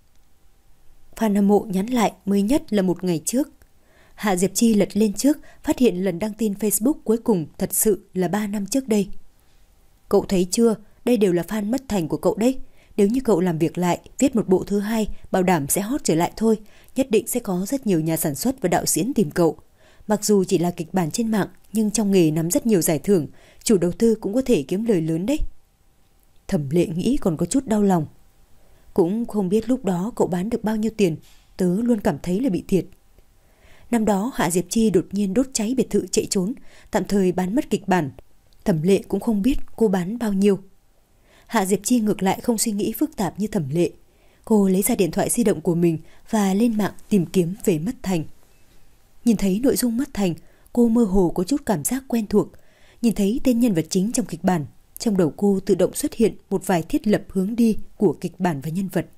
Fan hâm mộ nhắn lại mới nhất là một ngày trước. Hạ Diệp Chi lật lên trước, phát hiện lần đăng tin Facebook cuối cùng thật sự là ba năm trước đây. Cậu thấy chưa, đây đều là fan Mất Thành của cậu đấy. Nếu như cậu làm việc lại, viết một bộ thứ hai, bảo đảm sẽ hot trở lại thôi. Nhất định sẽ có rất nhiều nhà sản xuất và đạo diễn tìm cậu. Mặc dù chỉ là kịch bản trên mạng, nhưng trong nghề nắm rất nhiều giải thưởng, chủ đầu tư cũng có thể kiếm lời lớn đấy. Thẩm Lệ nghĩ còn có chút đau lòng. Cũng không biết lúc đó cậu bán được bao nhiêu tiền, tớ luôn cảm thấy là bị thiệt. Năm đó Hạ Diệp Chi đột nhiên đốt cháy biệt thự chạy trốn, tạm thời bán mất kịch bản. Thẩm Lệ cũng không biết cô bán bao nhiêu. Hạ Diệp Chi ngược lại không suy nghĩ phức tạp như Thẩm Lệ. Cô lấy ra điện thoại di động của mình và lên mạng tìm kiếm về Mất Thành. Nhìn thấy nội dung Mất Thành, cô mơ hồ có chút cảm giác quen thuộc. Nhìn thấy tên nhân vật chính trong kịch bản, trong đầu cô tự động xuất hiện một vài thiết lập hướng đi của kịch bản và nhân vật.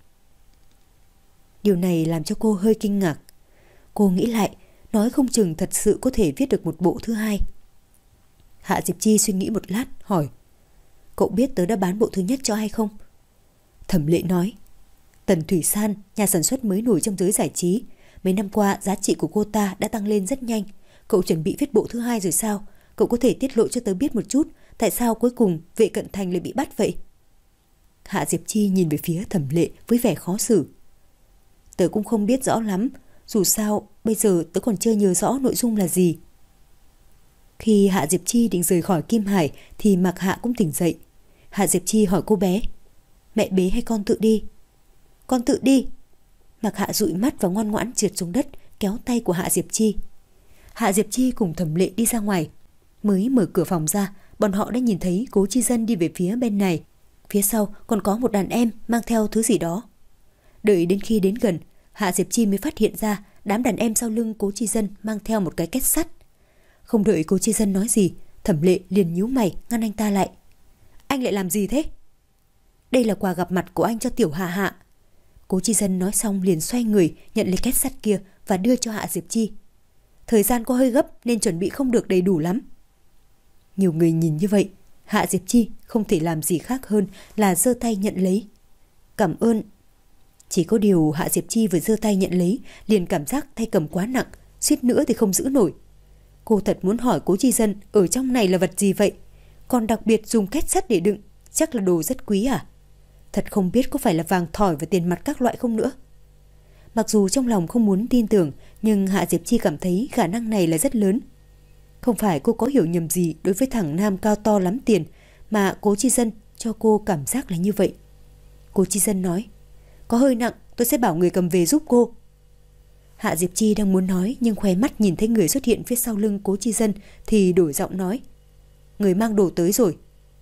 Điều này làm cho cô hơi kinh ngạc. Cô nghĩ lại, nói không chừng thật sự có thể viết được một bộ thứ hai. Hạ Diệp Chi suy nghĩ một lát, hỏi. Cậu biết tớ đã bán bộ thứ nhất cho ai không? Thẩm Lệ nói. Tần Thủy San, nhà sản xuất mới nổi trong giới giải trí. Mấy năm qua, giá trị của cô ta đã tăng lên rất nhanh. Cậu chuẩn bị viết bộ thứ hai rồi sao? Cậu có thể tiết lộ cho tớ biết một chút, tại sao cuối cùng Vệ Cận Thành lại bị bắt vậy? Hạ Diệp Chi nhìn về phía Thẩm Lệ với vẻ khó xử. Tớ cũng không biết rõ lắm. Dù sao, bây giờ tớ còn chưa nhớ rõ nội dung là gì. Khi Hạ Diệp Chi định rời khỏi Kim Hải thì Mạc Hạ cũng tỉnh dậy. Hạ Diệp Chi hỏi cô bé. Mẹ bế hay con tự đi? Con tự đi. Mạc Hạ dụi mắt và ngoan ngoãn trượt xuống đất, kéo tay của Hạ Diệp Chi. Hạ Diệp Chi cùng Thẩm Lệ đi ra ngoài. Mới mở cửa phòng ra, bọn họ đã nhìn thấy Cố Chi Dân đi về phía bên này. Phía sau còn có một đàn em mang theo thứ gì đó. Đợi đến khi đến gần, Hạ Diệp Chi mới phát hiện ra đám đàn em sau lưng Cố Chi Dân mang theo một cái két sắt. Không đợi Cố Chi Dân nói gì, Thẩm Lệ liền nhíu mày ngăn anh ta lại. Anh lại làm gì thế? Đây là quà gặp mặt của anh cho Tiểu Hạ Hạ. Cố Chi Dân nói xong liền xoay người nhận lấy két sắt kia và đưa cho Hạ Diệp Chi. Thời gian có hơi gấp nên chuẩn bị không được đầy đủ lắm. Nhiều người nhìn như vậy, Hạ Diệp Chi không thể làm gì khác hơn là giơ tay nhận lấy. Cảm ơn. Chỉ có điều Hạ Diệp Chi vừa giơ tay nhận lấy liền cảm giác tay cầm quá nặng, suýt nữa thì không giữ nổi. Cô thật muốn hỏi Cố Chi Dân ở trong này là vật gì vậy, còn đặc biệt dùng két sắt để đựng, chắc là đồ rất quý à? Thật không biết có phải là vàng thỏi và tiền mặt các loại không nữa. Mặc dù trong lòng không muốn tin tưởng, nhưng Hạ Diệp Chi cảm thấy khả năng này là rất lớn. Không phải cô có hiểu nhầm gì đối với thằng nam cao to lắm tiền, mà Cố Chi Dân cho cô cảm giác là như vậy. Cố Chi Dân nói, có hơi nặng, tôi sẽ bảo người cầm về giúp cô. Hạ Diệp Chi đang muốn nói, nhưng khóe mắt nhìn thấy người xuất hiện phía sau lưng Cố Chi Dân thì đổi giọng nói, người mang đồ tới rồi.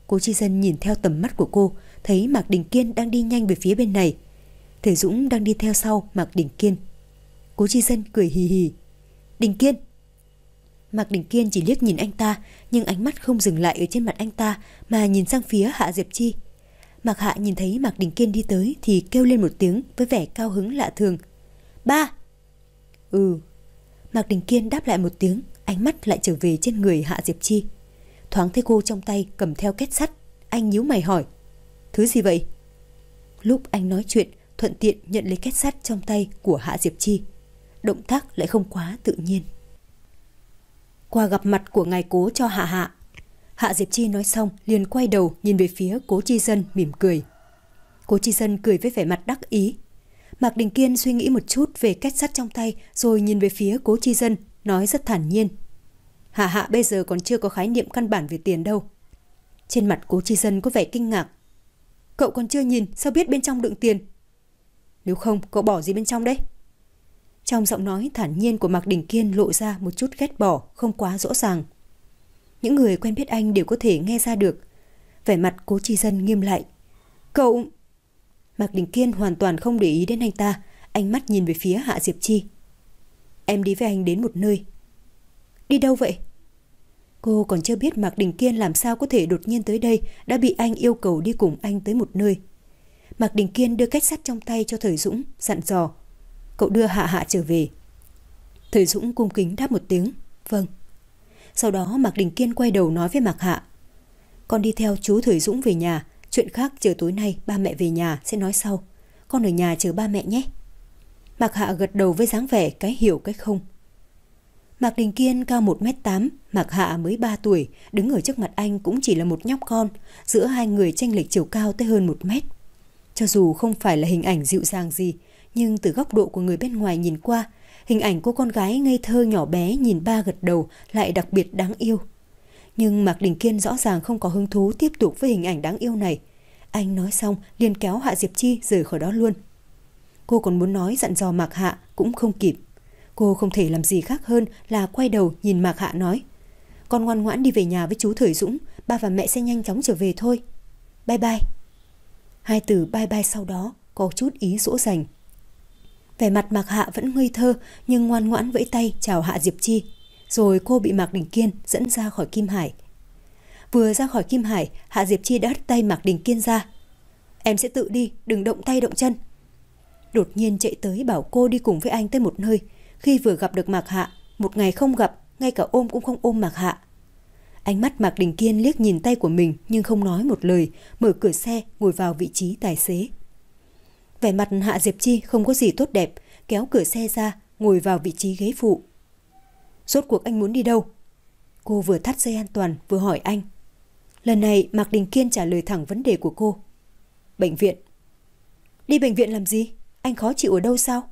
Cố Chi Dân nhìn theo tầm mắt của cô, thấy Mạc Đình Kiên đang đi nhanh về phía bên này. Thời Dũng đang đi theo sau Mạc Đình Kiên. Cố Chi Dân cười hì hì. Đình Kiên. Mạc Đình Kiên chỉ liếc nhìn anh ta, nhưng ánh mắt không dừng lại ở trên mặt anh ta mà nhìn sang phía Hạ Diệp Chi. Mạc Hạ nhìn thấy Mạc Đình Kiên đi tới thì kêu lên một tiếng với vẻ cao hứng lạ thường. Ba. Ừ. Mạc Đình Kiên đáp lại một tiếng, ánh mắt lại trở về trên người Hạ Diệp Chi. Thoáng thấy cô trong tay cầm theo két sắt, anh nhíu mày hỏi. Thứ gì vậy? Lúc anh nói chuyện, thuận tiện nhận lấy két sắt trong tay của Hạ Diệp Chi. Động tác lại không quá tự nhiên. Qua gặp mặt của ngài Cố cho Hạ Hạ. Hạ Diệp Chi nói xong liền quay đầu nhìn về phía Cố Chi Dân mỉm cười. Cố Chi Dân cười với vẻ mặt đắc ý. Mạc Đình Kiên suy nghĩ một chút về két sắt trong tay rồi nhìn về phía Cố Chi Dân, nói rất thản nhiên. Hạ Hạ bây giờ còn chưa có khái niệm căn bản về tiền đâu. Trên mặt Cố Chi Dân có vẻ kinh ngạc. Cậu còn chưa nhìn, sao biết bên trong đựng tiền? Nếu không, cậu bỏ gì bên trong đấy? Trong giọng nói thản nhiên của Mạc Đình Kiên lộ ra một chút ghét bỏ, không quá rõ ràng. Những người quen biết anh đều có thể nghe ra được. Vẻ mặt Cố Chi Dân nghiêm lại. Cậu... Mạc Đình Kiên hoàn toàn không để ý đến anh ta, ánh mắt nhìn về phía Hạ Diệp Chi. Em đi với anh đến một nơi. Đi đâu vậy? Cô còn chưa biết Mạc Đình Kiên làm sao có thể đột nhiên tới đây, đã bị anh yêu cầu đi cùng anh tới một nơi. Mạc Đình Kiên đưa két sắt trong tay cho Thời Dũng, dặn dò. Cậu đưa Hạ Hạ trở về. Thời Dũng cung kính đáp một tiếng. Vâng. Sau đó Mạc Đình Kiên quay đầu nói với Mạc Hạ. Con đi theo chú Thời Dũng về nhà. Chuyện khác chờ tối nay ba mẹ về nhà sẽ nói sau. Con ở nhà chờ ba mẹ nhé. Mạc Hạ gật đầu với dáng vẻ cái hiểu cái không. Mạc Đình Kiên cao một mét tám, Mạc Hạ mới ba tuổi, đứng ở trước mặt anh cũng chỉ là một nhóc con, giữa hai người chênh lệch chiều cao tới hơn một mét. Cho dù không phải là hình ảnh dịu dàng gì, nhưng từ góc độ của người bên ngoài nhìn qua, hình ảnh cô con gái ngây thơ nhỏ bé nhìn ba gật đầu lại đặc biệt đáng yêu. Nhưng Mạc Đình Kiên rõ ràng không có hứng thú tiếp tục với hình ảnh đáng yêu này. Anh nói xong liền kéo Hạ Diệp Chi rời khỏi đó luôn. Cô còn muốn nói dặn dò Mạc Hạ cũng không kịp. Cô không thể làm gì khác hơn là quay đầu nhìn Mạc Hạ nói. Con ngoan ngoãn đi về nhà với chú Thời Dũng, ba và mẹ sẽ nhanh chóng trở về thôi. Bye bye. Hai từ bye bye sau đó có chút ý dỗ dành. Vẻ mặt Mạc Hạ vẫn ngây thơ nhưng ngoan ngoãn vẫy tay chào Hạ Diệp Chi. Rồi cô bị Mạc Đình Kiên dẫn ra khỏi Kim Hải. Vừa ra khỏi Kim Hải, Hạ Diệp Chi đã hất tay Mạc Đình Kiên ra. Em sẽ tự đi, đừng động tay động chân. Đột nhiên chạy tới bảo cô đi cùng với anh tới một nơi. Khi vừa gặp được Mạc Hạ, một ngày không gặp, ngay cả ôm cũng không ôm Mạc Hạ. Ánh mắt Mạc Đình Kiên liếc nhìn tay của mình nhưng không nói một lời, mở cửa xe ngồi vào vị trí tài xế. Vẻ mặt Hạ Diệp Chi không có gì tốt đẹp, kéo cửa xe ra, ngồi vào vị trí ghế phụ. Rốt cuộc anh muốn đi đâu? Cô vừa thắt dây an toàn vừa hỏi anh. Lần này Mạc Đình Kiên trả lời thẳng vấn đề của cô. Bệnh viện. Đi bệnh viện làm gì? Anh khó chịu ở đâu sao?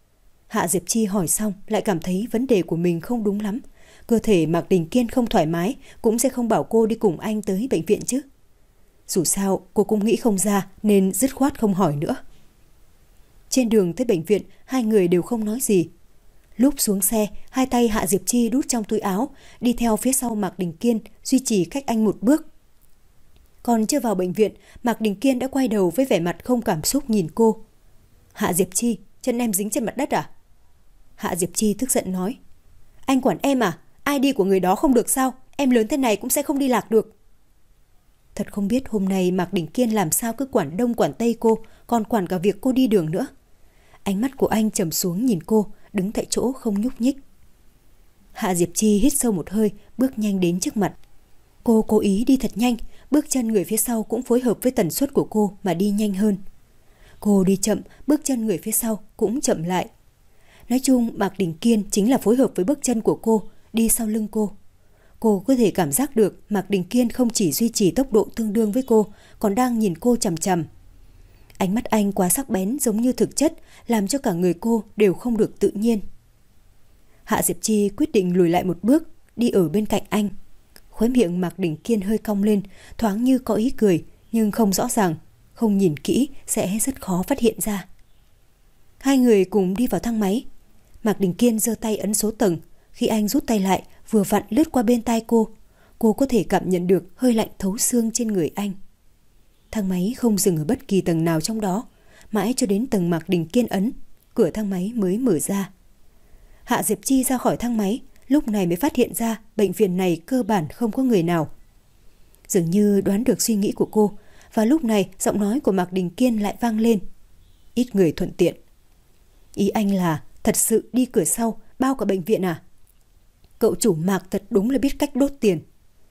Hạ Diệp Chi hỏi xong lại cảm thấy vấn đề của mình không đúng lắm. Cơ thể Mạc Đình Kiên không thoải mái cũng sẽ không bảo cô đi cùng anh tới bệnh viện chứ. Dù sao cô cũng nghĩ không ra nên dứt khoát không hỏi nữa. Trên đường tới bệnh viện, hai người đều không nói gì. Lúc xuống xe, hai tay Hạ Diệp Chi đút trong túi áo, đi theo phía sau Mạc Đình Kiên, duy trì cách anh một bước. Còn chưa vào bệnh viện, Mạc Đình Kiên đã quay đầu với vẻ mặt không cảm xúc nhìn cô. Hạ Diệp Chi, chân em dính trên mặt đất à? Hạ Diệp Chi tức giận nói. Anh quản em à? Ai đi của người đó không được sao? Em lớn thế này cũng sẽ không đi lạc được. Thật không biết hôm nay Mạc Đình Kiên làm sao cứ quản đông quản tây cô, còn quản cả việc cô đi đường nữa. Ánh mắt của anh trầm xuống nhìn cô, đứng tại chỗ không nhúc nhích. Hạ Diệp Chi hít sâu một hơi, bước nhanh đến trước mặt. Cô cố ý đi thật nhanh, bước chân người phía sau cũng phối hợp với tần suất của cô mà đi nhanh hơn. Cô đi chậm, bước chân người phía sau cũng chậm lại. Nói chung Mạc Đình Kiên chính là phối hợp với bước chân của cô, đi sau lưng cô. Cô có thể cảm giác được Mạc Đình Kiên không chỉ duy trì tốc độ tương đương với cô, còn đang nhìn cô chằm chằm. Ánh mắt anh quá sắc bén giống như thực chất, làm cho cả người cô đều không được tự nhiên. Hạ Diệp Chi quyết định lùi lại một bước, đi ở bên cạnh anh. Khóe miệng Mạc Đình Kiên hơi cong lên, thoáng như có ý cười, nhưng không rõ ràng, không nhìn kỹ sẽ rất khó phát hiện ra. Hai người cùng đi vào thang máy. Mạc Đình Kiên giơ tay ấn số tầng, khi anh rút tay lại, vừa vặn lướt qua bên tai cô. cô có thể cảm nhận được hơi lạnh thấu xương trên người anh. Thang máy không dừng ở bất kỳ tầng nào trong đó, mãi cho đến tầng Mạc Đình Kiên ấn, cửa thang máy mới mở ra. Hạ Diệp Chi ra khỏi thang máy, lúc này mới phát hiện ra bệnh viện này cơ bản không có người nào. Dường như đoán được suy nghĩ của cô, và lúc này giọng nói của Mạc Đình Kiên lại vang lên. Ít người thuận tiện. Ý anh là thật sự đi cửa sau bao cả bệnh viện à? Cậu chủ Mạc thật đúng là biết cách đốt tiền.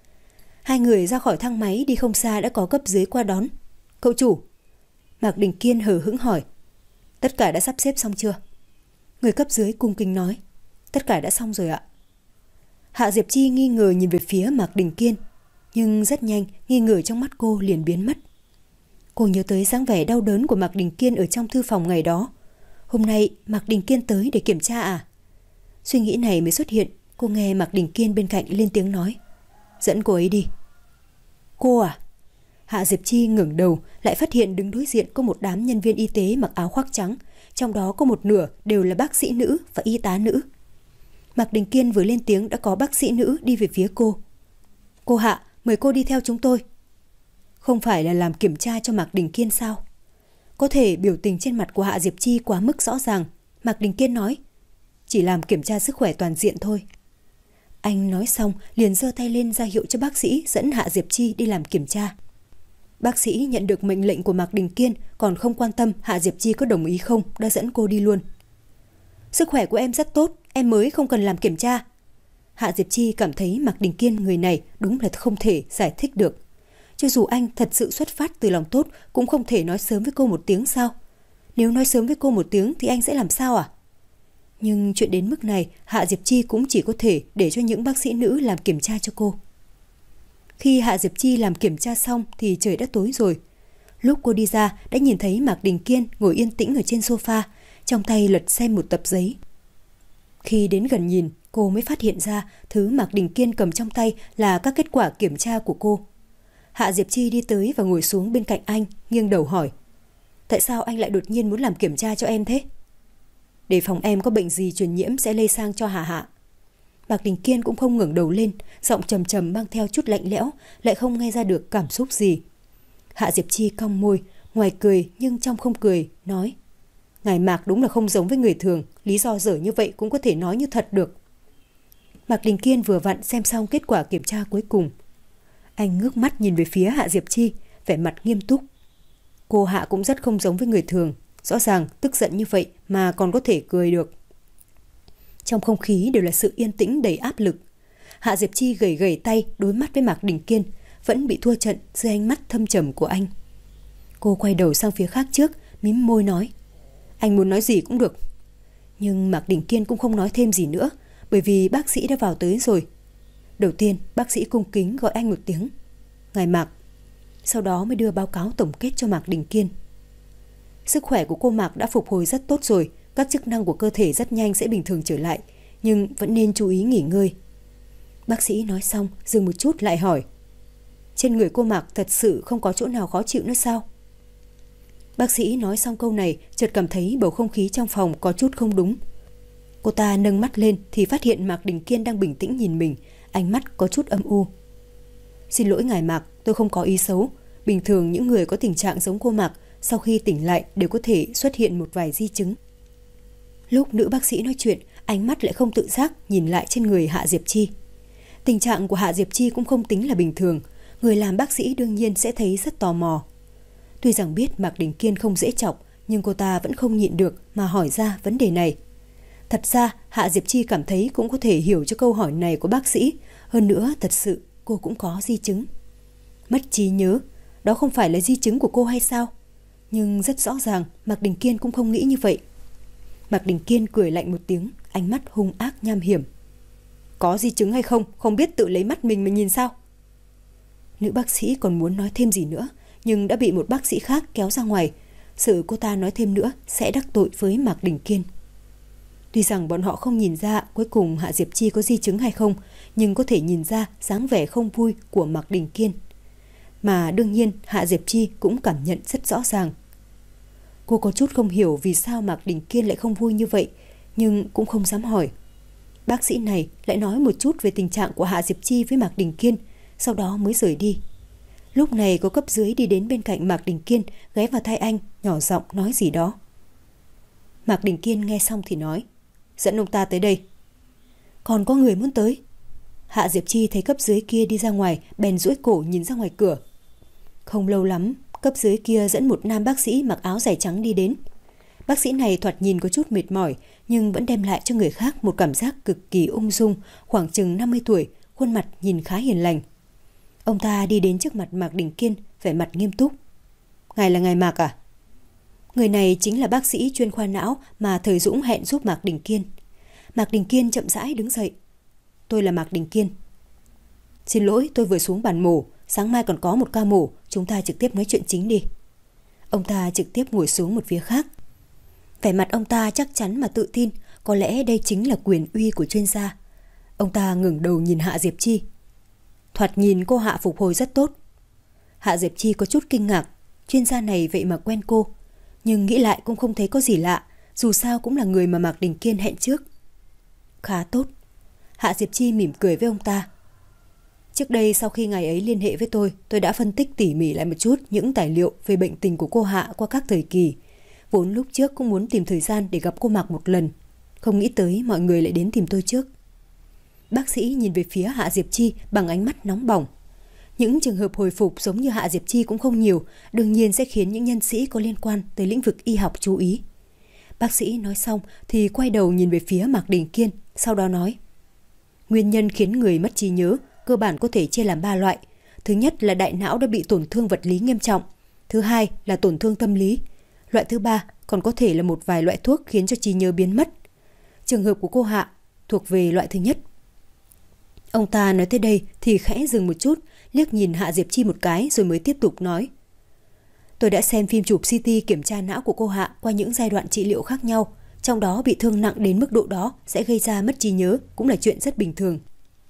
Hai người ra khỏi thang máy đi không xa đã có cấp dưới qua đón. Cậu chủ. Mạc Đình Kiên hờ hững hỏi. Tất cả đã sắp xếp xong chưa? Người cấp dưới cung kính nói. Tất cả đã xong rồi ạ. Hạ Diệp Chi nghi ngờ nhìn về phía Mạc Đình Kiên, nhưng rất nhanh nghi ngờ trong mắt cô liền biến mất. Cô nhớ tới dáng vẻ đau đớn của Mạc Đình Kiên ở trong thư phòng ngày đó. Hôm nay Mạc Đình Kiên tới để kiểm tra à? Suy nghĩ này mới xuất hiện. Cô nghe Mạc Đình Kiên bên cạnh lên tiếng nói. Dẫn cô ấy đi. Cô à? Hạ Diệp Chi ngẩng đầu, lại phát hiện đứng đối diện có một đám nhân viên y tế mặc áo khoác trắng, trong đó có một nửa đều là bác sĩ nữ và y tá nữ. Mạc Đình Kiên vừa lên tiếng đã có bác sĩ nữ đi về phía cô. Cô Hạ, mời cô đi theo chúng tôi. Không phải là làm kiểm tra cho Mạc Đình Kiên sao? Có thể biểu tình trên mặt của Hạ Diệp Chi quá mức rõ ràng. Mạc Đình Kiên nói, chỉ làm kiểm tra sức khỏe toàn diện thôi. Anh nói xong liền giơ tay lên ra hiệu cho bác sĩ dẫn Hạ Diệp Chi đi làm kiểm tra. Bác sĩ nhận được mệnh lệnh của Mạc Đình Kiên, còn không quan tâm Hạ Diệp Chi có đồng ý không, đã dẫn cô đi luôn. Sức khỏe của em rất tốt, em mới không cần làm kiểm tra. Hạ Diệp Chi cảm thấy Mạc Đình Kiên người này đúng là không thể giải thích được. Cho dù anh thật sự xuất phát từ lòng tốt, cũng không thể nói sớm với cô một tiếng sao? Nếu nói sớm với cô một tiếng thì anh sẽ làm sao à? Nhưng chuyện đến mức này, Hạ Diệp Chi cũng chỉ có thể để cho những bác sĩ nữ làm kiểm tra cho cô. Khi Hạ Diệp Chi làm kiểm tra xong thì trời đã tối rồi. Lúc cô đi ra đã nhìn thấy Mạc Đình Kiên ngồi yên tĩnh ở trên sofa, trong tay lật xem một tập giấy. Khi đến gần nhìn, cô mới phát hiện ra thứ Mạc Đình Kiên cầm trong tay là các kết quả kiểm tra của cô. Hạ Diệp Chi đi tới và ngồi xuống bên cạnh anh, nghiêng đầu hỏi. Tại sao anh lại đột nhiên muốn làm kiểm tra cho em thế? Để phòng em có bệnh gì truyền nhiễm sẽ lây sang cho Hạ Hạ. Mạc Đình Kiên cũng không ngẩng đầu lên, giọng trầm trầm mang theo chút lạnh lẽo, lại không nghe ra được cảm xúc gì. Hạ Diệp Chi cong môi, ngoài cười nhưng trong không cười, nói. Ngài Mạc đúng là không giống với người thường, lý do dở như vậy cũng có thể nói như thật được. Mạc Đình Kiên vừa vặn xem xong kết quả kiểm tra cuối cùng. Anh ngước mắt nhìn về phía Hạ Diệp Chi, vẻ mặt nghiêm túc. Cô Hạ cũng rất không giống với người thường, rõ ràng tức giận như vậy mà còn có thể cười được. Trong không khí đều là sự yên tĩnh đầy áp lực. Hạ Diệp Chi gầy gầy tay đối mắt với Mạc Đình Kiên, vẫn bị thua trận dưới ánh mắt thâm trầm của anh. Cô quay đầu sang phía khác trước, mím môi nói. Anh muốn nói gì cũng được. Nhưng Mạc Đình Kiên cũng không nói thêm gì nữa, bởi vì bác sĩ đã vào tới rồi. Đầu tiên bác sĩ cung kính gọi anh một tiếng. Ngài Mạc. Sau đó mới đưa báo cáo tổng kết cho Mạc Đình Kiên. Sức khỏe của cô Mạc đã phục hồi rất tốt rồi, các chức năng của cơ thể rất nhanh sẽ bình thường trở lại, nhưng vẫn nên chú ý nghỉ ngơi. Bác sĩ nói xong, dừng một chút lại hỏi. Trên người cô Mạc thật sự không có chỗ nào khó chịu nữa sao? Bác sĩ nói xong câu này, chợt cảm thấy bầu không khí trong phòng có chút không đúng. Cô ta nâng mắt lên thì phát hiện Mạc Đình Kiên đang bình tĩnh nhìn mình, ánh mắt có chút âm u. Xin lỗi ngài Mạc, tôi không có ý xấu. Bình thường những người có tình trạng giống cô Mạc sau khi tỉnh lại đều có thể xuất hiện một vài di chứng. Lúc nữ bác sĩ nói chuyện, ánh mắt lại không tự giác nhìn lại trên người Hạ Diệp Chi. Tình trạng của Hạ Diệp Chi cũng không tính là bình thường, người làm bác sĩ đương nhiên sẽ thấy rất tò mò. Tuy rằng biết Mạc Đình Kiên không dễ chọc, nhưng cô ta vẫn không nhịn được mà hỏi ra vấn đề này. Thật ra Hạ Diệp Chi cảm thấy cũng có thể hiểu cho câu hỏi này của bác sĩ. Hơn nữa thật sự cô cũng có di chứng. Mất trí nhớ, đó không phải là di chứng của cô hay sao? Nhưng rất rõ ràng Mạc Đình Kiên cũng không nghĩ như vậy. Mạc Đình Kiên cười lạnh một tiếng, ánh mắt hung ác nham hiểm. Có di chứng hay không, không biết tự lấy mắt mình mà nhìn sao? Nữ bác sĩ còn muốn nói thêm gì nữa, nhưng đã bị một bác sĩ khác kéo ra ngoài. Sự cô ta nói thêm nữa sẽ đắc tội với Mạc Đình Kiên. Tuy rằng bọn họ không nhìn ra cuối cùng Hạ Diệp Chi có di chứng hay không, nhưng có thể nhìn ra dáng vẻ không vui của Mạc Đình Kiên. Mà đương nhiên Hạ Diệp Chi cũng cảm nhận rất rõ ràng. Cô có chút không hiểu vì sao Mạc Đình Kiên lại không vui như vậy, nhưng cũng không dám hỏi. Bác sĩ này lại nói một chút về tình trạng của Hạ Diệp Chi với Mạc Đình Kiên, sau đó mới rời đi. Lúc này có cấp dưới đi đến bên cạnh Mạc Đình Kiên, ghé vào tai anh, nhỏ giọng nói gì đó. Mạc Đình Kiên nghe xong thì nói, dẫn ông ta tới đây. Còn có người muốn tới. Hạ Diệp Chi thấy cấp dưới kia đi ra ngoài, bèn duỗi cổ nhìn ra ngoài cửa. Không lâu lắm, cấp dưới kia dẫn một nam bác sĩ mặc áo dài trắng đi đến. Bác sĩ này thoạt nhìn có chút mệt mỏi, nhưng vẫn đem lại cho người khác một cảm giác cực kỳ ung dung, khoảng chừng năm mươi tuổi, khuôn mặt nhìn khá hiền lành. Ông ta đi đến trước mặt Mạc Đình Kiên, vẻ mặt nghiêm túc. Ngài là ngài Mạc à? Người này chính là bác sĩ chuyên khoa não mà Thời Dũng hẹn giúp Mạc Đình Kiên. Mạc Đình Kiên chậm rãi đứng dậy. Tôi là Mạc Đình Kiên. Xin lỗi, tôi vừa xuống bàn mổ, sáng mai còn có một ca mổ, chúng ta trực tiếp nói chuyện chính đi. Ông ta trực tiếp ngồi xuống một phía khác. Vẻ mặt ông ta chắc chắn mà tự tin, có lẽ đây chính là quyền uy của chuyên gia. Ông ta ngẩng đầu nhìn Hạ Diệp Chi. Thoạt nhìn cô Hạ phục hồi rất tốt. Hạ Diệp Chi có chút kinh ngạc, chuyên gia này vậy mà quen cô. Nhưng nghĩ lại cũng không thấy có gì lạ, dù sao cũng là người mà Mạc Đình Kiên hẹn trước. Khá tốt. Hạ Diệp Chi mỉm cười với ông ta. Trước đây sau khi ngài ấy liên hệ với tôi, tôi đã phân tích tỉ mỉ lại một chút những tài liệu về bệnh tình của cô Hạ qua các thời kỳ. Vốn lúc trước cũng muốn tìm thời gian để gặp cô Mạc một lần, không nghĩ tới mọi người lại đến tìm tôi trước. Bác sĩ nhìn về phía Hạ Diệp Chi bằng ánh mắt nóng bỏng. Những trường hợp hồi phục giống như Hạ Diệp Chi cũng không nhiều, đương nhiên sẽ khiến những nhân sĩ có liên quan tới lĩnh vực y học chú ý. Bác sĩ nói xong thì quay đầu nhìn về phía Mạc Đình Kiên, sau đó nói: Nguyên nhân khiến người mất trí nhớ cơ bản có thể chia làm ba loại. Thứ nhất là đại não đã bị tổn thương vật lý nghiêm trọng. Thứ hai là tổn thương tâm lý. Loại thứ ba còn có thể là một vài loại thuốc khiến cho trí nhớ biến mất. Trường hợp của cô Hạ thuộc về loại thứ nhất. Ông ta nói tới đây thì khẽ dừng một chút, liếc nhìn Hạ Diệp Chi một cái rồi mới tiếp tục nói. Tôi đã xem phim chụp xê tê kiểm tra não của cô Hạ qua những giai đoạn trị liệu khác nhau. Trong đó bị thương nặng đến mức độ đó sẽ gây ra mất trí nhớ cũng là chuyện rất bình thường.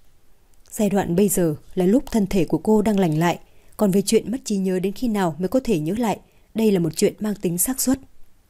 Giai đoạn bây giờ là lúc thân thể của cô đang lành lại, còn về chuyện mất trí nhớ đến khi nào mới có thể nhớ lại, đây là một chuyện mang tính xác suất.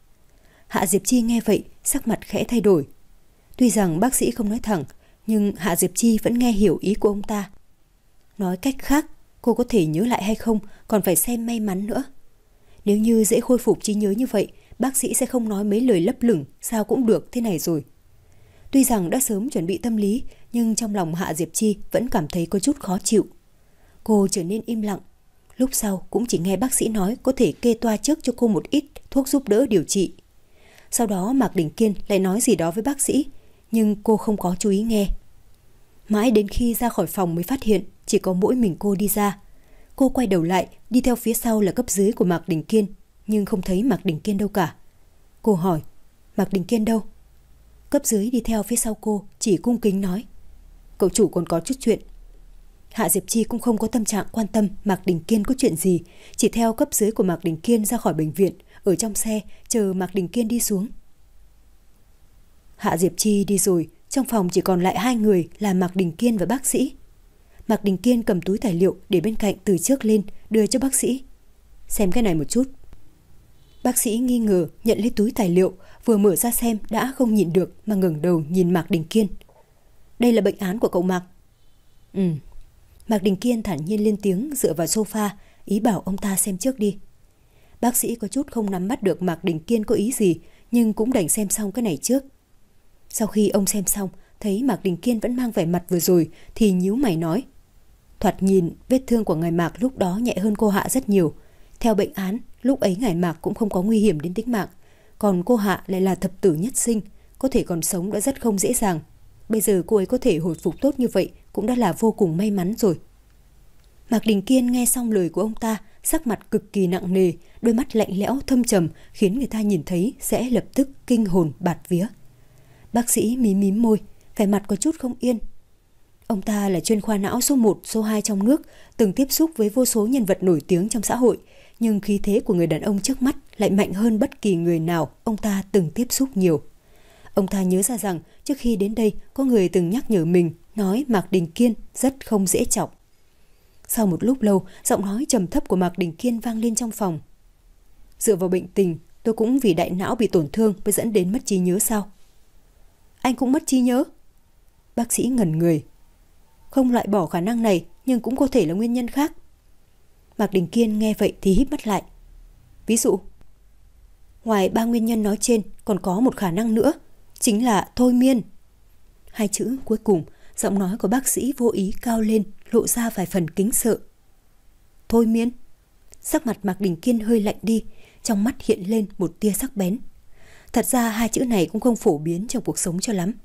Hạ Diệp Chi nghe vậy, sắc mặt khẽ thay đổi. Tuy rằng bác sĩ không nói thẳng, nhưng Hạ Diệp Chi vẫn nghe hiểu ý của ông ta. Nói cách khác, cô có thể nhớ lại hay không còn phải xem may mắn nữa. Nếu như dễ khôi phục trí nhớ như vậy, bác sĩ sẽ không nói mấy lời lấp lửng sao cũng được thế này rồi. Tuy rằng đã sớm chuẩn bị tâm lý, nhưng trong lòng Hạ Diệp Chi vẫn cảm thấy có chút khó chịu. Cô trở nên im lặng. Lúc sau cũng chỉ nghe bác sĩ nói có thể kê toa trước cho cô một ít thuốc giúp đỡ điều trị. Sau đó Mạc Đình Kiên lại nói gì đó với bác sĩ, nhưng cô không có chú ý nghe. Mãi đến khi ra khỏi phòng mới phát hiện chỉ có mỗi mình cô đi ra. Cô quay đầu lại, đi theo phía sau là cấp dưới của Mạc Đình Kiên, nhưng không thấy Mạc Đình Kiên đâu cả. Cô hỏi, Mạc Đình Kiên đâu? Cấp dưới đi theo phía sau cô, chỉ cung kính nói, cậu chủ còn có chút chuyện. Hạ Diệp Chi cũng không có tâm trạng quan tâm Mạc Đình Kiên có chuyện gì, chỉ theo cấp dưới của Mạc Đình Kiên ra khỏi bệnh viện, ở trong xe chờ Mạc Đình Kiên đi xuống. Hạ Diệp Chi đi rồi, trong phòng chỉ còn lại hai người là Mạc Đình Kiên và bác sĩ. Mạc Đình Kiên cầm túi tài liệu để bên cạnh từ trước lên, đưa cho bác sĩ. Xem cái này một chút. Bác sĩ nghi ngờ nhận lấy túi tài liệu, vừa mở ra xem đã không nhịn được mà ngẩng đầu nhìn Mạc Đình Kiên. Đây là bệnh án của cậu Mạc. Ừ. Mạc Đình Kiên thản nhiên lên tiếng dựa vào sofa, ý bảo ông ta xem trước đi. Bác sĩ có chút không nắm bắt được Mạc Đình Kiên có ý gì, nhưng cũng đành xem xong cái này trước. Sau khi ông xem xong, thấy Mạc Đình Kiên vẫn mang vẻ mặt vừa rồi thì nhíu mày nói. Thoạt nhìn vết thương của ngài Mạc lúc đó nhẹ hơn cô Hạ rất nhiều. Theo bệnh án, lúc ấy ngài Mạc cũng không có nguy hiểm đến tính mạng. Còn cô Hạ lại là thập tử nhất sinh, có thể còn sống đã rất không dễ dàng. Bây giờ cô ấy có thể hồi phục tốt như vậy cũng đã là vô cùng may mắn rồi. Mạc Đình Kiên nghe xong lời của ông ta, sắc mặt cực kỳ nặng nề, đôi mắt lạnh lẽo thâm trầm khiến người ta nhìn thấy sẽ lập tức kinh hồn bạt vía. Bác sĩ mím mím môi, vẻ mặt có chút không yên. Ông ta là chuyên khoa não số một, số hai trong nước, từng tiếp xúc với vô số nhân vật nổi tiếng trong xã hội, nhưng khí thế của người đàn ông trước mắt lại mạnh hơn bất kỳ người nào ông ta từng tiếp xúc nhiều. Ông ta nhớ ra rằng trước khi đến đây có người từng nhắc nhở mình, nói Mạc Đình Kiên rất không dễ chọc. Sau một lúc lâu, giọng nói trầm thấp của Mạc Đình Kiên vang lên trong phòng. Dựa vào bệnh tình, tôi cũng vì đại não bị tổn thương mới dẫn đến mất trí nhớ sao? Anh cũng mất trí nhớ? Bác sĩ ngẩn người. Không loại bỏ khả năng này, nhưng cũng có thể là nguyên nhân khác. Mạc Đình Kiên nghe vậy thì híp mắt lại. Ví dụ? Ngoài ba nguyên nhân nói trên còn có một khả năng nữa, chính là thôi miên. Hai chữ cuối cùng, giọng nói của bác sĩ vô ý cao lên, lộ ra vài phần kính sợ. Thôi miên? Sắc mặt Mạc Đình Kiên hơi lạnh đi, trong mắt hiện lên một tia sắc bén. Thật ra hai chữ này cũng không phổ biến trong cuộc sống cho lắm.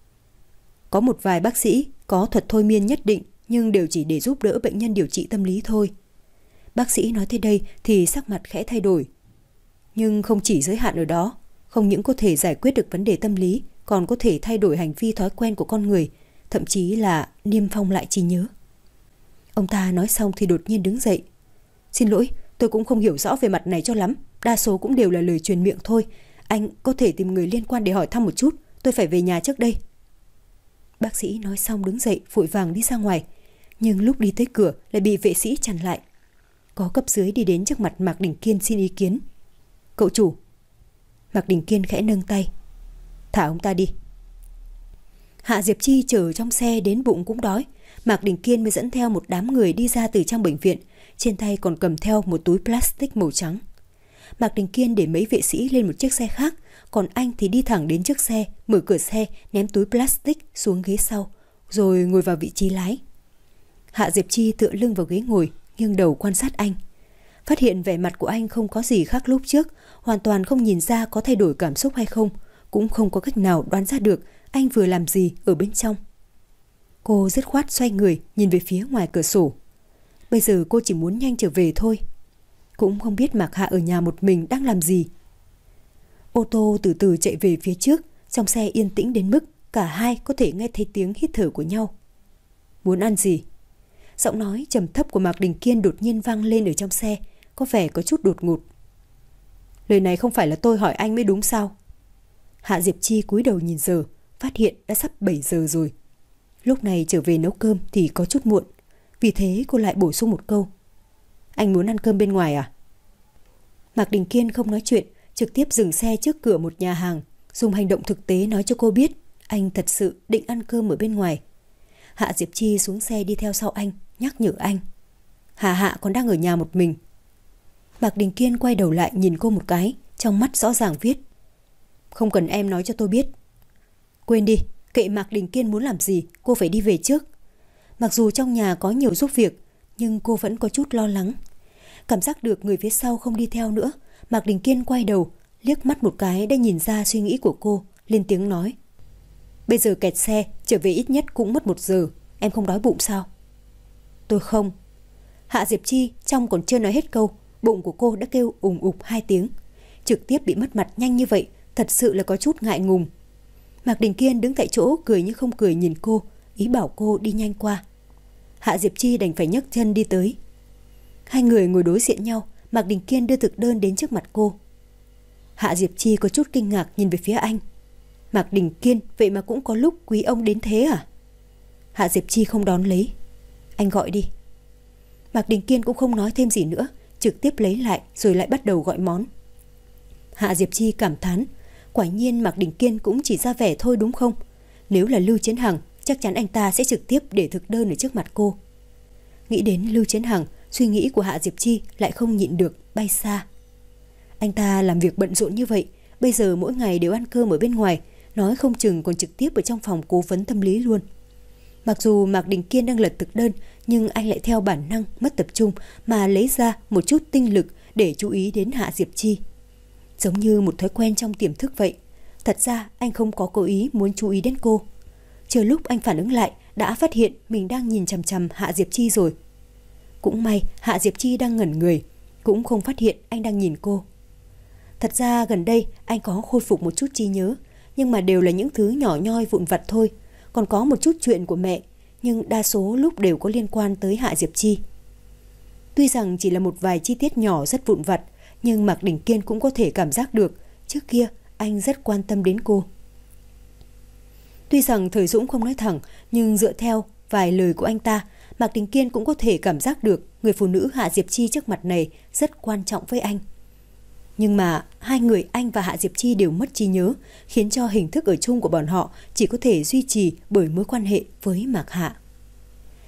Có một vài bác sĩ có thuật thôi miên nhất định, nhưng đều chỉ để giúp đỡ bệnh nhân điều trị tâm lý thôi. Bác sĩ nói tới đây thì sắc mặt khẽ thay đổi. Nhưng không chỉ giới hạn ở đó, không những có thể giải quyết được vấn đề tâm lý, còn có thể thay đổi hành vi thói quen của con người, thậm chí là niêm phong lại trí nhớ. Ông ta nói xong thì đột nhiên đứng dậy. Xin lỗi, tôi cũng không hiểu rõ về mặt này cho lắm, đa số cũng đều là lời truyền miệng thôi. Anh có thể tìm người liên quan để hỏi thăm một chút, tôi phải về nhà trước đây. Bác sĩ nói xong đứng dậy vội vàng đi ra ngoài, nhưng lúc đi tới cửa lại bị vệ sĩ chặn lại. Có cấp dưới đi đến trước mặt Mạc Đình Kiên xin ý kiến. Cậu chủ. Mạc Đình Kiên khẽ nâng tay. Thả ông ta đi. Hạ Diệp Chi chở trong xe đến bụng cũng đói, Mạc Đình Kiên mới dẫn theo một đám người đi ra từ trong bệnh viện, trên tay còn cầm theo một túi plastic màu trắng. Mạc Đình Kiên để mấy vệ sĩ lên một chiếc xe khác, còn anh thì đi thẳng đến trước xe, mở cửa xe, ném túi plastic xuống ghế sau, rồi ngồi vào vị trí lái. Hạ Diệp Chi tựa lưng vào ghế ngồi, nghiêng đầu quan sát anh. Phát hiện vẻ mặt của anh không có gì khác lúc trước, hoàn toàn không nhìn ra có thay đổi cảm xúc hay không, cũng không có cách nào đoán ra được anh vừa làm gì ở bên trong. Cô dứt khoát xoay người nhìn về phía ngoài cửa sổ. Bây giờ cô chỉ muốn nhanh trở về thôi. Cũng không biết Mạc Hạ ở nhà một mình đang làm gì. Ô tô từ từ chạy về phía trước, trong xe yên tĩnh đến mức cả hai có thể nghe thấy tiếng hít thở của nhau. Muốn ăn gì? Giọng nói trầm thấp của Mạc Đình Kiên đột nhiên vang lên ở trong xe, có vẻ có chút đột ngột. Lời này không phải là tôi hỏi anh mới đúng sao? Hạ Diệp Chi cúi đầu nhìn giờ, phát hiện đã sắp bảy giờ rồi. Lúc này trở về nấu cơm thì có chút muộn, vì thế cô lại bổ sung một câu. Anh muốn ăn cơm bên ngoài à? Mạc Đình Kiên không nói chuyện, trực tiếp dừng xe trước cửa một nhà hàng, dùng hành động thực tế nói cho cô biết anh thật sự định ăn cơm ở bên ngoài. Hạ Diệp Chi xuống xe đi theo sau anh, nhắc nhở anh. Hà Hạ còn đang ở nhà một mình. Mạc Đình Kiên quay đầu lại nhìn cô một cái, trong mắt rõ ràng viết. Không cần em nói cho tôi biết. Quên đi, kệ Mạc Đình Kiên muốn làm gì, cô phải đi về trước. Mặc dù trong nhà có nhiều giúp việc, nhưng cô vẫn có chút lo lắng. Cảm giác được người phía sau không đi theo nữa, Mạc Đình Kiên quay đầu, liếc mắt một cái đã nhìn ra suy nghĩ của cô, lên tiếng nói. Bây giờ kẹt xe, trở về ít nhất cũng mất một giờ, em không đói bụng sao? Tôi không. Hạ Diệp Chi trong còn chưa nói hết câu, bụng của cô đã kêu ùng ục hai tiếng. Trực tiếp bị mất mặt nhanh như vậy, thật sự là có chút ngại ngùng. Mạc Đình Kiên đứng tại chỗ cười như không cười nhìn cô, ý bảo cô đi nhanh qua. Hạ Diệp Chi đành phải nhấc chân đi tới. Hai người ngồi đối diện nhau, Mạc Đình Kiên đưa thực đơn đến trước mặt cô. Hạ Diệp Chi có chút kinh ngạc nhìn về phía anh. Mạc Đình Kiên vậy mà cũng có lúc quý ông đến thế à? Hạ Diệp Chi không đón lấy. Anh gọi đi. Mạc Đình Kiên cũng không nói thêm gì nữa, trực tiếp lấy lại rồi lại bắt đầu gọi món. Hạ Diệp Chi cảm thán, quả nhiên Mạc Đình Kiên cũng chỉ ra vẻ thôi đúng không? Nếu là Lưu Chiến Hằng, chắc chắn anh ta sẽ trực tiếp để thực đơn ở trước mặt cô. Nghĩ đến Lưu Chiến Hằng, suy nghĩ của Hạ Diệp Chi lại không nhịn được bay xa. Anh ta làm việc bận rộn như vậy, bây giờ mỗi ngày đều ăn cơm ở bên ngoài, nói không chừng còn trực tiếp ở trong phòng cố vấn tâm lý luôn. Mặc dù Mạc Đình Kiên đang lật thực đơn, nhưng anh lại theo bản năng mất tập trung mà lấy ra một chút tinh lực để chú ý đến Hạ Diệp Chi. Giống như một thói quen trong tiềm thức vậy. Thật ra anh không có cố ý muốn chú ý đến cô. Chờ lúc anh phản ứng lại, đã phát hiện mình đang nhìn chằm chằm Hạ Diệp Chi rồi. Cũng may Hạ Diệp Chi đang ngẩn người, cũng không phát hiện anh đang nhìn cô. Thật ra gần đây anh có khôi phục một chút trí nhớ, nhưng mà đều là những thứ nhỏ nhoi vụn vặt thôi. Còn có một chút chuyện của mẹ, nhưng đa số lúc đều có liên quan tới Hạ Diệp Chi. Tuy rằng chỉ là một vài chi tiết nhỏ rất vụn vặt, nhưng Mạc Đình Kiên cũng có thể cảm giác được trước kia anh rất quan tâm đến cô. Tuy rằng Thời Dũng không nói thẳng, nhưng dựa theo vài lời của anh ta, Mạc Đình Kiên cũng có thể cảm giác được người phụ nữ Hạ Diệp Chi trước mặt này rất quan trọng với anh. Nhưng mà hai người anh và Hạ Diệp Chi đều mất trí nhớ, khiến cho hình thức ở chung của bọn họ chỉ có thể duy trì bởi mối quan hệ với Mạc Hạ.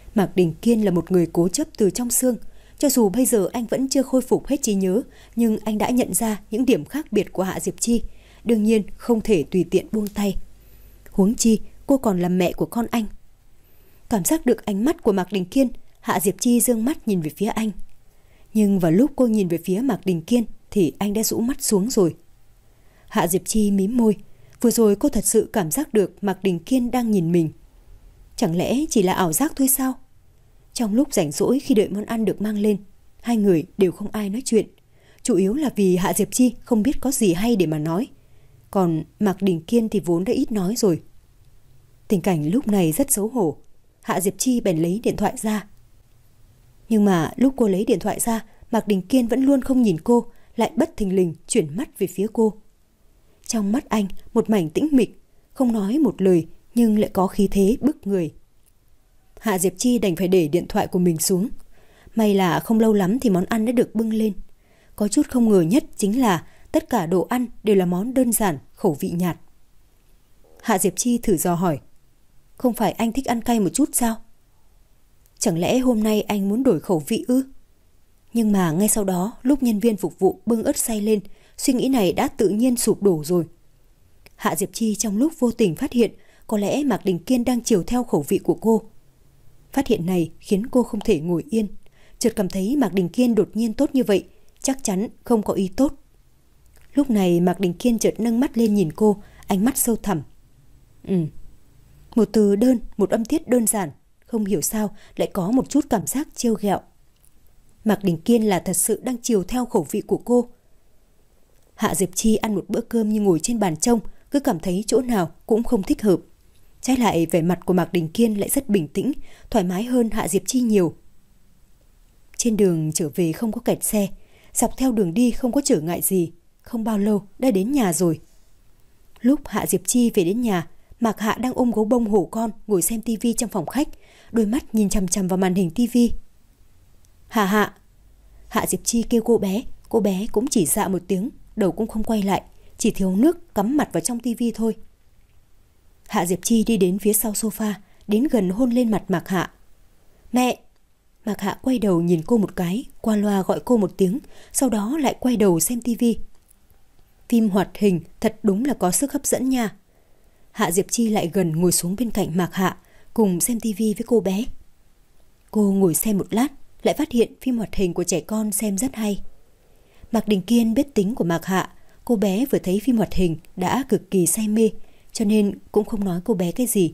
Mạc Đình Kiên là một người cố chấp từ trong xương. Cho dù bây giờ anh vẫn chưa khôi phục hết trí nhớ, nhưng anh đã nhận ra những điểm khác biệt của Hạ Diệp Chi. Đương nhiên không thể tùy tiện buông tay. Huống chi cô còn là mẹ của con anh. Cảm giác được ánh mắt của Mạc Đình Kiên, Hạ Diệp Chi giương mắt nhìn về phía anh. Nhưng vào lúc cô nhìn về phía Mạc Đình Kiên thì anh đã rũ mắt xuống rồi. Hạ Diệp Chi mím môi. Vừa rồi cô thật sự cảm giác được Mạc Đình Kiên đang nhìn mình. Chẳng lẽ chỉ là ảo giác thôi sao? Trong lúc rảnh rỗi khi đợi món ăn được mang lên, hai người đều không ai nói chuyện. Chủ yếu là vì Hạ Diệp Chi không biết có gì hay để mà nói. Còn Mạc Đình Kiên thì vốn đã ít nói rồi. Tình cảnh lúc này rất xấu hổ. Hạ Diệp Chi bèn lấy điện thoại ra. Nhưng mà lúc cô lấy điện thoại ra, Mạc Đình Kiên vẫn luôn không nhìn cô, lại bất thình lình chuyển mắt về phía cô. Trong mắt anh một mảnh tĩnh mịch, không nói một lời nhưng lại có khí thế bức người. Hạ Diệp Chi đành phải để điện thoại của mình xuống. May là không lâu lắm thì món ăn đã được bưng lên. Có chút không ngờ nhất chính là tất cả đồ ăn đều là món đơn giản, khẩu vị nhạt. Hạ Diệp Chi thử dò hỏi, không phải anh thích ăn cay một chút sao? Chẳng lẽ hôm nay anh muốn đổi khẩu vị ư? Nhưng mà ngay sau đó, lúc nhân viên phục vụ bưng ớt xay lên, suy nghĩ này đã tự nhiên sụp đổ rồi. Hạ Diệp Chi trong lúc vô tình phát hiện có lẽ Mạc Đình Kiên đang chiều theo khẩu vị của cô. Phát hiện này khiến cô không thể ngồi yên. Chợt cảm thấy Mạc Đình Kiên đột nhiên tốt như vậy, chắc chắn không có ý tốt. Lúc này Mạc Đình Kiên chợt nâng mắt lên nhìn cô, ánh mắt sâu thẳm. Ừ, một từ đơn, một âm tiết đơn giản, không hiểu sao lại có một chút cảm giác trêu ghẹo. Mạc Đình Kiên là thật sự đang chiều theo khẩu vị của cô. Hạ Diệp Chi ăn một bữa cơm như ngồi trên bàn trông, cứ cảm thấy chỗ nào cũng không thích hợp. Trái lại vẻ mặt của Mạc Đình Kiên lại rất bình tĩnh, thoải mái hơn Hạ Diệp Chi nhiều. Trên đường trở về không có kẹt xe, dọc theo đường đi không có trở ngại gì, không bao lâu đã đến nhà rồi. Lúc Hạ Diệp Chi về đến nhà, Mạc Hạ đang ôm gấu bông hổ con ngồi xem tivi trong phòng khách, đôi mắt nhìn chằm chằm vào màn hình tivi. Hạ Hạ. Hạ Diệp Chi kêu cô bé, cô bé cũng chỉ dạ một tiếng, đầu cũng không quay lại, chỉ thiếu nước cắm mặt vào trong tivi thôi. Hạ Diệp Chi đi đến phía sau sofa, đến gần hôn lên mặt Mạc Hạ. Mẹ! Mạc Hạ quay đầu nhìn cô một cái, qua loa gọi cô một tiếng, sau đó lại quay đầu xem tivi. Phim hoạt hình thật đúng là có sức hấp dẫn nha. Hạ Diệp Chi lại gần ngồi xuống bên cạnh Mạc Hạ, cùng xem tivi với cô bé. Cô ngồi xem một lát, lại phát hiện phim hoạt hình của trẻ con xem rất hay. Mạc Đình Kiên biết tính của Mạc Hạ, cô bé vừa thấy phim hoạt hình đã cực kỳ say mê, cho nên cũng không nói cô bé cái gì.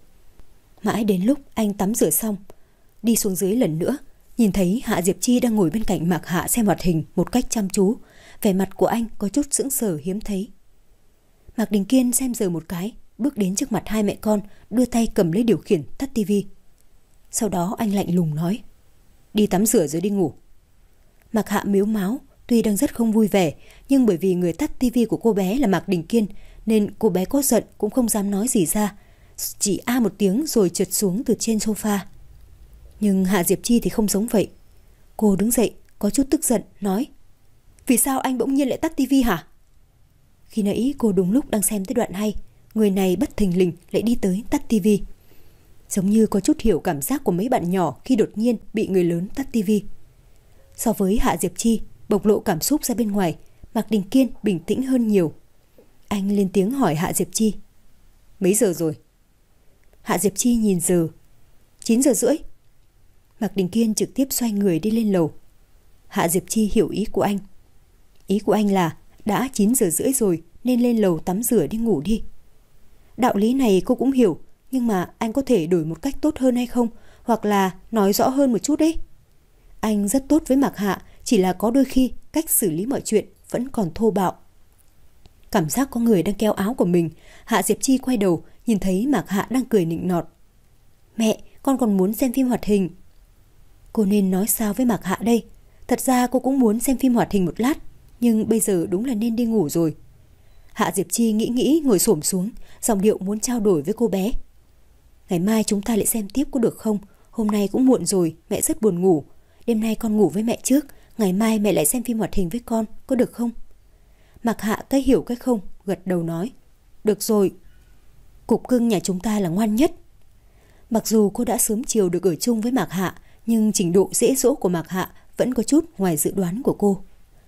Mãi đến lúc anh tắm rửa xong, đi xuống dưới lần nữa, nhìn thấy Hạ Diệp Chi đang ngồi bên cạnh Mạc Hạ xem hoạt hình một cách chăm chú, vẻ mặt của anh có chút sững sờ hiếm thấy. Mạc Đình Kiên xem giờ một cái, bước đến trước mặt hai mẹ con, đưa tay cầm lấy điều khiển tắt tivi. Sau đó anh lạnh lùng nói, đi tắm rửa rồi đi ngủ. Mạc Hạ mếu máo, tuy đang rất không vui vẻ, nhưng bởi vì người tắt tivi của cô bé là Mạc Đình Kiên, nên cô bé có giận cũng không dám nói gì ra, chỉ a một tiếng rồi trượt xuống từ trên sofa. Nhưng Hạ Diệp Chi thì không giống vậy. Cô đứng dậy, có chút tức giận, nói, vì sao anh bỗng nhiên lại tắt tivi hả? Khi nãy cô đúng lúc đang xem tới đoạn hay, người này bất thình lình lại đi tới tắt tivi. Giống như có chút hiểu cảm giác của mấy bạn nhỏ khi đột nhiên bị người lớn tắt tivi. So với Hạ Diệp Chi bộc lộ cảm xúc ra bên ngoài, Mạc Đình Kiên bình tĩnh hơn nhiều. Anh lên tiếng hỏi Hạ Diệp Chi, mấy giờ rồi? Hạ Diệp Chi nhìn giờ, chín giờ rưỡi. Mạc Đình Kiên trực tiếp xoay người đi lên lầu. Hạ Diệp Chi hiểu ý của anh. Ý của anh là đã chín giờ rưỡi rồi nên lên lầu tắm rửa đi ngủ đi. Đạo lý này cô cũng hiểu, nhưng mà anh có thể đổi một cách tốt hơn hay không, hoặc là nói rõ hơn một chút đấy. Anh rất tốt với Mạc Hạ, chỉ là có đôi khi cách xử lý mọi chuyện vẫn còn thô bạo. Cảm giác có người đang kéo áo của mình, Hạ Diệp Chi quay đầu nhìn thấy Mạc Hạ đang cười nịnh nọt. Mẹ, con còn muốn xem phim hoạt hình. Cô nên nói sao với Mạc Hạ đây? Thật ra cô cũng muốn xem phim hoạt hình một lát, nhưng bây giờ đúng là nên đi ngủ rồi. Hạ Diệp Chi nghĩ nghĩ ngồi xổm xuống, giọng điệu muốn trao đổi với cô bé. Ngày mai chúng ta lại xem tiếp có được không? Hôm nay cũng muộn rồi, mẹ rất buồn ngủ. Đêm nay con ngủ với mẹ trước, ngày mai mẹ lại xem phim hoạt hình với con, có được không? Mạc Hạ cái hiểu cái không, gật đầu nói. Được rồi. Cục cưng nhà chúng ta là ngoan nhất. Mặc dù cô đã sớm chiều được ở chung với Mạc Hạ, nhưng trình độ dễ dỗ của Mạc Hạ vẫn có chút ngoài dự đoán của cô.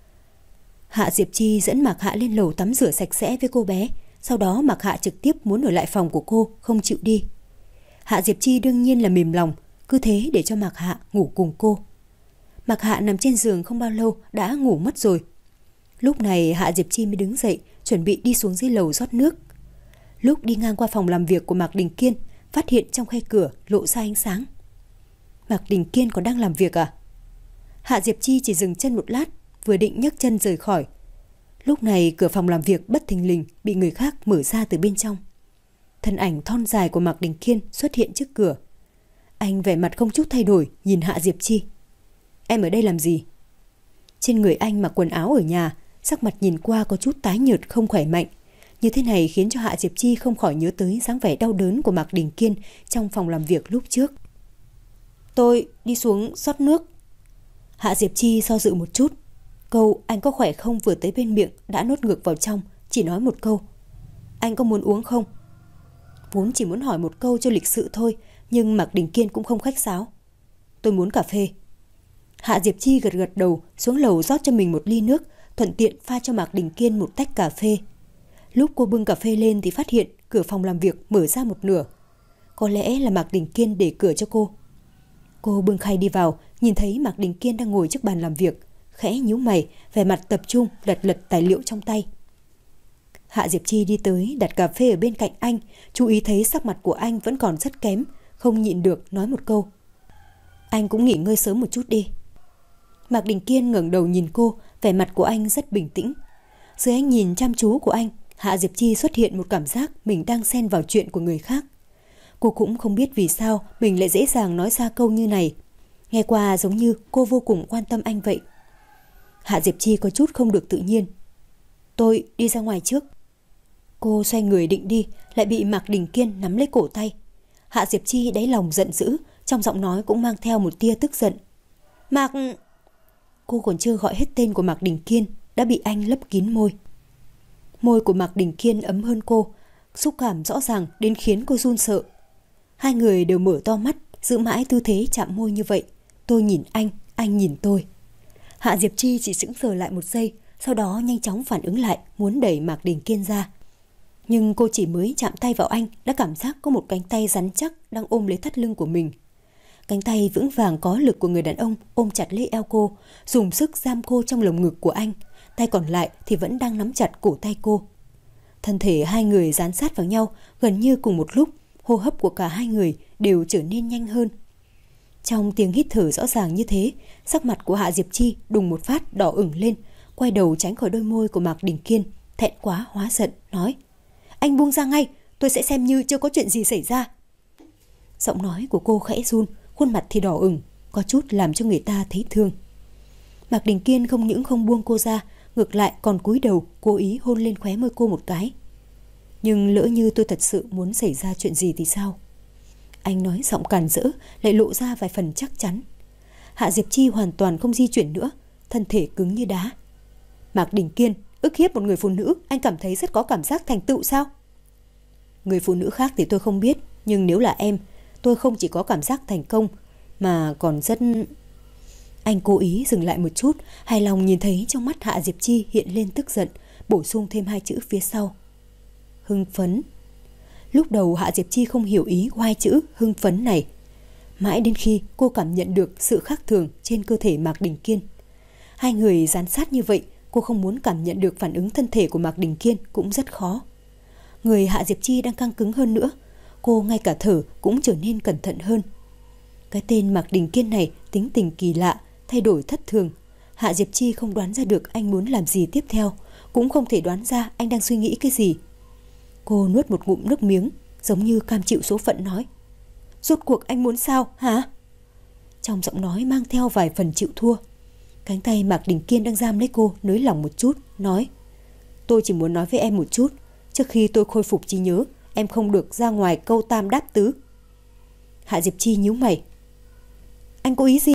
Hạ Diệp Chi dẫn Mạc Hạ lên lầu tắm rửa sạch sẽ với cô bé. Sau đó Mạc Hạ trực tiếp muốn ở lại phòng của cô, không chịu đi. Hạ Diệp Chi đương nhiên là mềm lòng, cứ thế để cho Mạc Hạ ngủ cùng cô. Mạc Hạ nằm trên giường không bao lâu đã ngủ mất rồi. Lúc này Hạ Diệp Chi mới đứng dậy, chuẩn bị đi xuống dưới lầu rót nước. Lúc đi ngang qua phòng làm việc của Mạc Đình Kiên, phát hiện trong khe cửa lộ ra ánh sáng. Mạc Đình Kiên còn đang làm việc à? Hạ Diệp Chi chỉ dừng chân một lát, vừa định nhấc chân rời khỏi. Lúc này cửa phòng làm việc bất thình lình bị người khác mở ra từ bên trong. Thân ảnh thon dài của Mạc Đình Kiên xuất hiện trước cửa. Anh vẻ mặt không chút thay đổi nhìn Hạ Diệp Chi. Em ở đây làm gì? Trên người anh mặc quần áo ở nhà, sắc mặt nhìn qua có chút tái nhợt không khỏe mạnh. Như thế này khiến cho Hạ Diệp Chi không khỏi nhớ tới dáng vẻ đau đớn của Mạc Đình Kiên trong phòng làm việc lúc trước. Tôi đi xuống rót nước. Hạ Diệp Chi do dự một chút. Câu anh có khỏe không vừa tới bên miệng đã nuốt ngược vào trong, chỉ nói một câu. Anh có muốn uống không? Vốn chỉ muốn hỏi một câu cho lịch sự thôi, nhưng Mạc Đình Kiên cũng không khách sáo. Tôi muốn cà phê. Hạ Diệp Chi gật gật đầu, xuống lầu rót cho mình một ly nước, thuận tiện pha cho Mạc Đình Kiên một tách cà phê. Lúc cô bưng cà phê lên thì phát hiện cửa phòng làm việc mở ra một nửa. Có lẽ là Mạc Đình Kiên để cửa cho cô. Cô bưng khay đi vào, nhìn thấy Mạc Đình Kiên đang ngồi trước bàn làm việc, khẽ nhíu mày, vẻ mặt tập trung lật lật tài liệu trong tay. Hạ Diệp Chi đi tới đặt cà phê ở bên cạnh anh, chú ý thấy sắc mặt của anh vẫn còn rất kém, không nhịn được nói một câu. Anh cũng nghỉ ngơi sớm một chút đi. Mạc Đình Kiên ngẩng đầu nhìn cô, vẻ mặt của anh rất bình tĩnh. Dưới ánh nhìn chăm chú của anh, Hạ Diệp Chi xuất hiện một cảm giác mình đang xen vào chuyện của người khác. Cô cũng không biết vì sao mình lại dễ dàng nói ra câu như này. Nghe qua giống như cô vô cùng quan tâm anh vậy. Hạ Diệp Chi có chút không được tự nhiên. Tôi đi ra ngoài trước. Cô xoay người định đi, lại bị Mạc Đình Kiên nắm lấy cổ tay. Hạ Diệp Chi đáy lòng giận dữ, trong giọng nói cũng mang theo một tia tức giận. Mạc... Cô còn chưa gọi hết tên của Mạc Đình Kiên đã bị anh lấp kín môi. Môi của Mạc Đình Kiên ấm hơn cô, xúc cảm rõ ràng đến khiến cô run sợ. Hai người đều mở to mắt, giữ mãi tư thế chạm môi như vậy. Tôi nhìn anh, anh nhìn tôi. Hạ Diệp Chi chỉ sững sờ lại một giây, sau đó nhanh chóng phản ứng lại, muốn đẩy Mạc Đình Kiên ra. Nhưng cô chỉ mới chạm tay vào anh đã cảm giác có một cánh tay rắn chắc đang ôm lấy thắt lưng của mình. Cánh tay vững vàng có lực của người đàn ông ôm chặt lấy eo cô, dùng sức giam cô trong lồng ngực của anh. Tay còn lại thì vẫn đang nắm chặt cổ tay cô. Thân thể hai người dán sát vào nhau gần như cùng một lúc, hô hấp của cả hai người đều trở nên nhanh hơn. Trong tiếng hít thở rõ ràng như thế, sắc mặt của Hạ Diệp Chi đùng một phát đỏ ửng lên, quay đầu tránh khỏi đôi môi của Mạc Đình Kiên, thẹn quá hóa giận, nói: Anh buông ra ngay, tôi sẽ xem như chưa có chuyện gì xảy ra. Giọng nói của cô khẽ run, khuôn mặt thì đỏ ửng, có chút làm cho người ta thấy thương. Mạc Đình Kiên không những không buông cô ra, ngược lại còn cúi đầu cố ý hôn lên khóe môi cô một cái. Nhưng lỡ như tôi thật sự muốn xảy ra chuyện gì thì sao? Anh nói giọng càn rỡ, lại lộ ra vài phần chắc chắn. Hạ Diệp Chi hoàn toàn không di chuyển nữa, thân thể cứng như đá. Mạc Đình Kiên, ức hiếp một người phụ nữ, anh cảm thấy rất có cảm giác thành tựu sao? Người phụ nữ khác thì tôi không biết, nhưng nếu là em, tôi không chỉ có cảm giác thành công, mà còn rất... Anh cố ý dừng lại một chút, hài lòng nhìn thấy trong mắt Hạ Diệp Chi hiện lên tức giận, bổ sung thêm hai chữ phía sau. Hưng phấn. Lúc đầu Hạ Diệp Chi không hiểu ý của hai chữ hưng phấn này. Mãi đến khi cô cảm nhận được sự khác thường trên cơ thể Mạc Đình Kiên. Hai người dán sát như vậy, cô không muốn cảm nhận được phản ứng thân thể của Mạc Đình Kiên cũng rất khó. Người Hạ Diệp Chi đang căng cứng hơn nữa, cô ngay cả thở cũng trở nên cẩn thận hơn. Cái tên Mạc Đình Kiên này tính tình kỳ lạ, thay đổi thất thường. Hạ Diệp Chi không đoán ra được anh muốn làm gì tiếp theo, cũng không thể đoán ra anh đang suy nghĩ cái gì. Cô nuốt một ngụm nước miếng, giống như cam chịu số phận nói: Rốt cuộc anh muốn sao hả? Trong giọng nói mang theo vài phần chịu thua. Cánh tay Mạc Đình Kiên đang giam lấy cô nới lỏng một chút, nói: Tôi chỉ muốn nói với em một chút, trước khi tôi khôi phục trí nhớ, em không được ra ngoài câu tam đáp tứ. Hạ Diệp Chi nhíu mày: Anh có ý gì?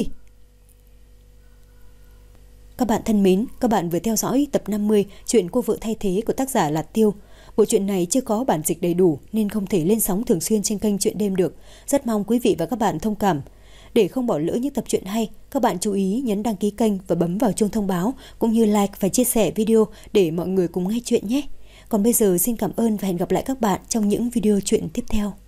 Các bạn thân mến, các bạn vừa theo dõi tập năm mươi chuyện Cô vợ thay thế của tác giả Lạt Tiêu. Bộ truyện này chưa có bản dịch đầy đủ nên không thể lên sóng thường xuyên trên kênh Truyện Đêm được. Rất mong quý vị và các bạn thông cảm. Để không bỏ lỡ những tập truyện hay, các bạn chú ý nhấn đăng ký kênh và bấm vào chuông thông báo, cũng như like và chia sẻ video để mọi người cùng nghe chuyện nhé. Còn bây giờ xin cảm ơn và hẹn gặp lại các bạn trong những video truyện tiếp theo.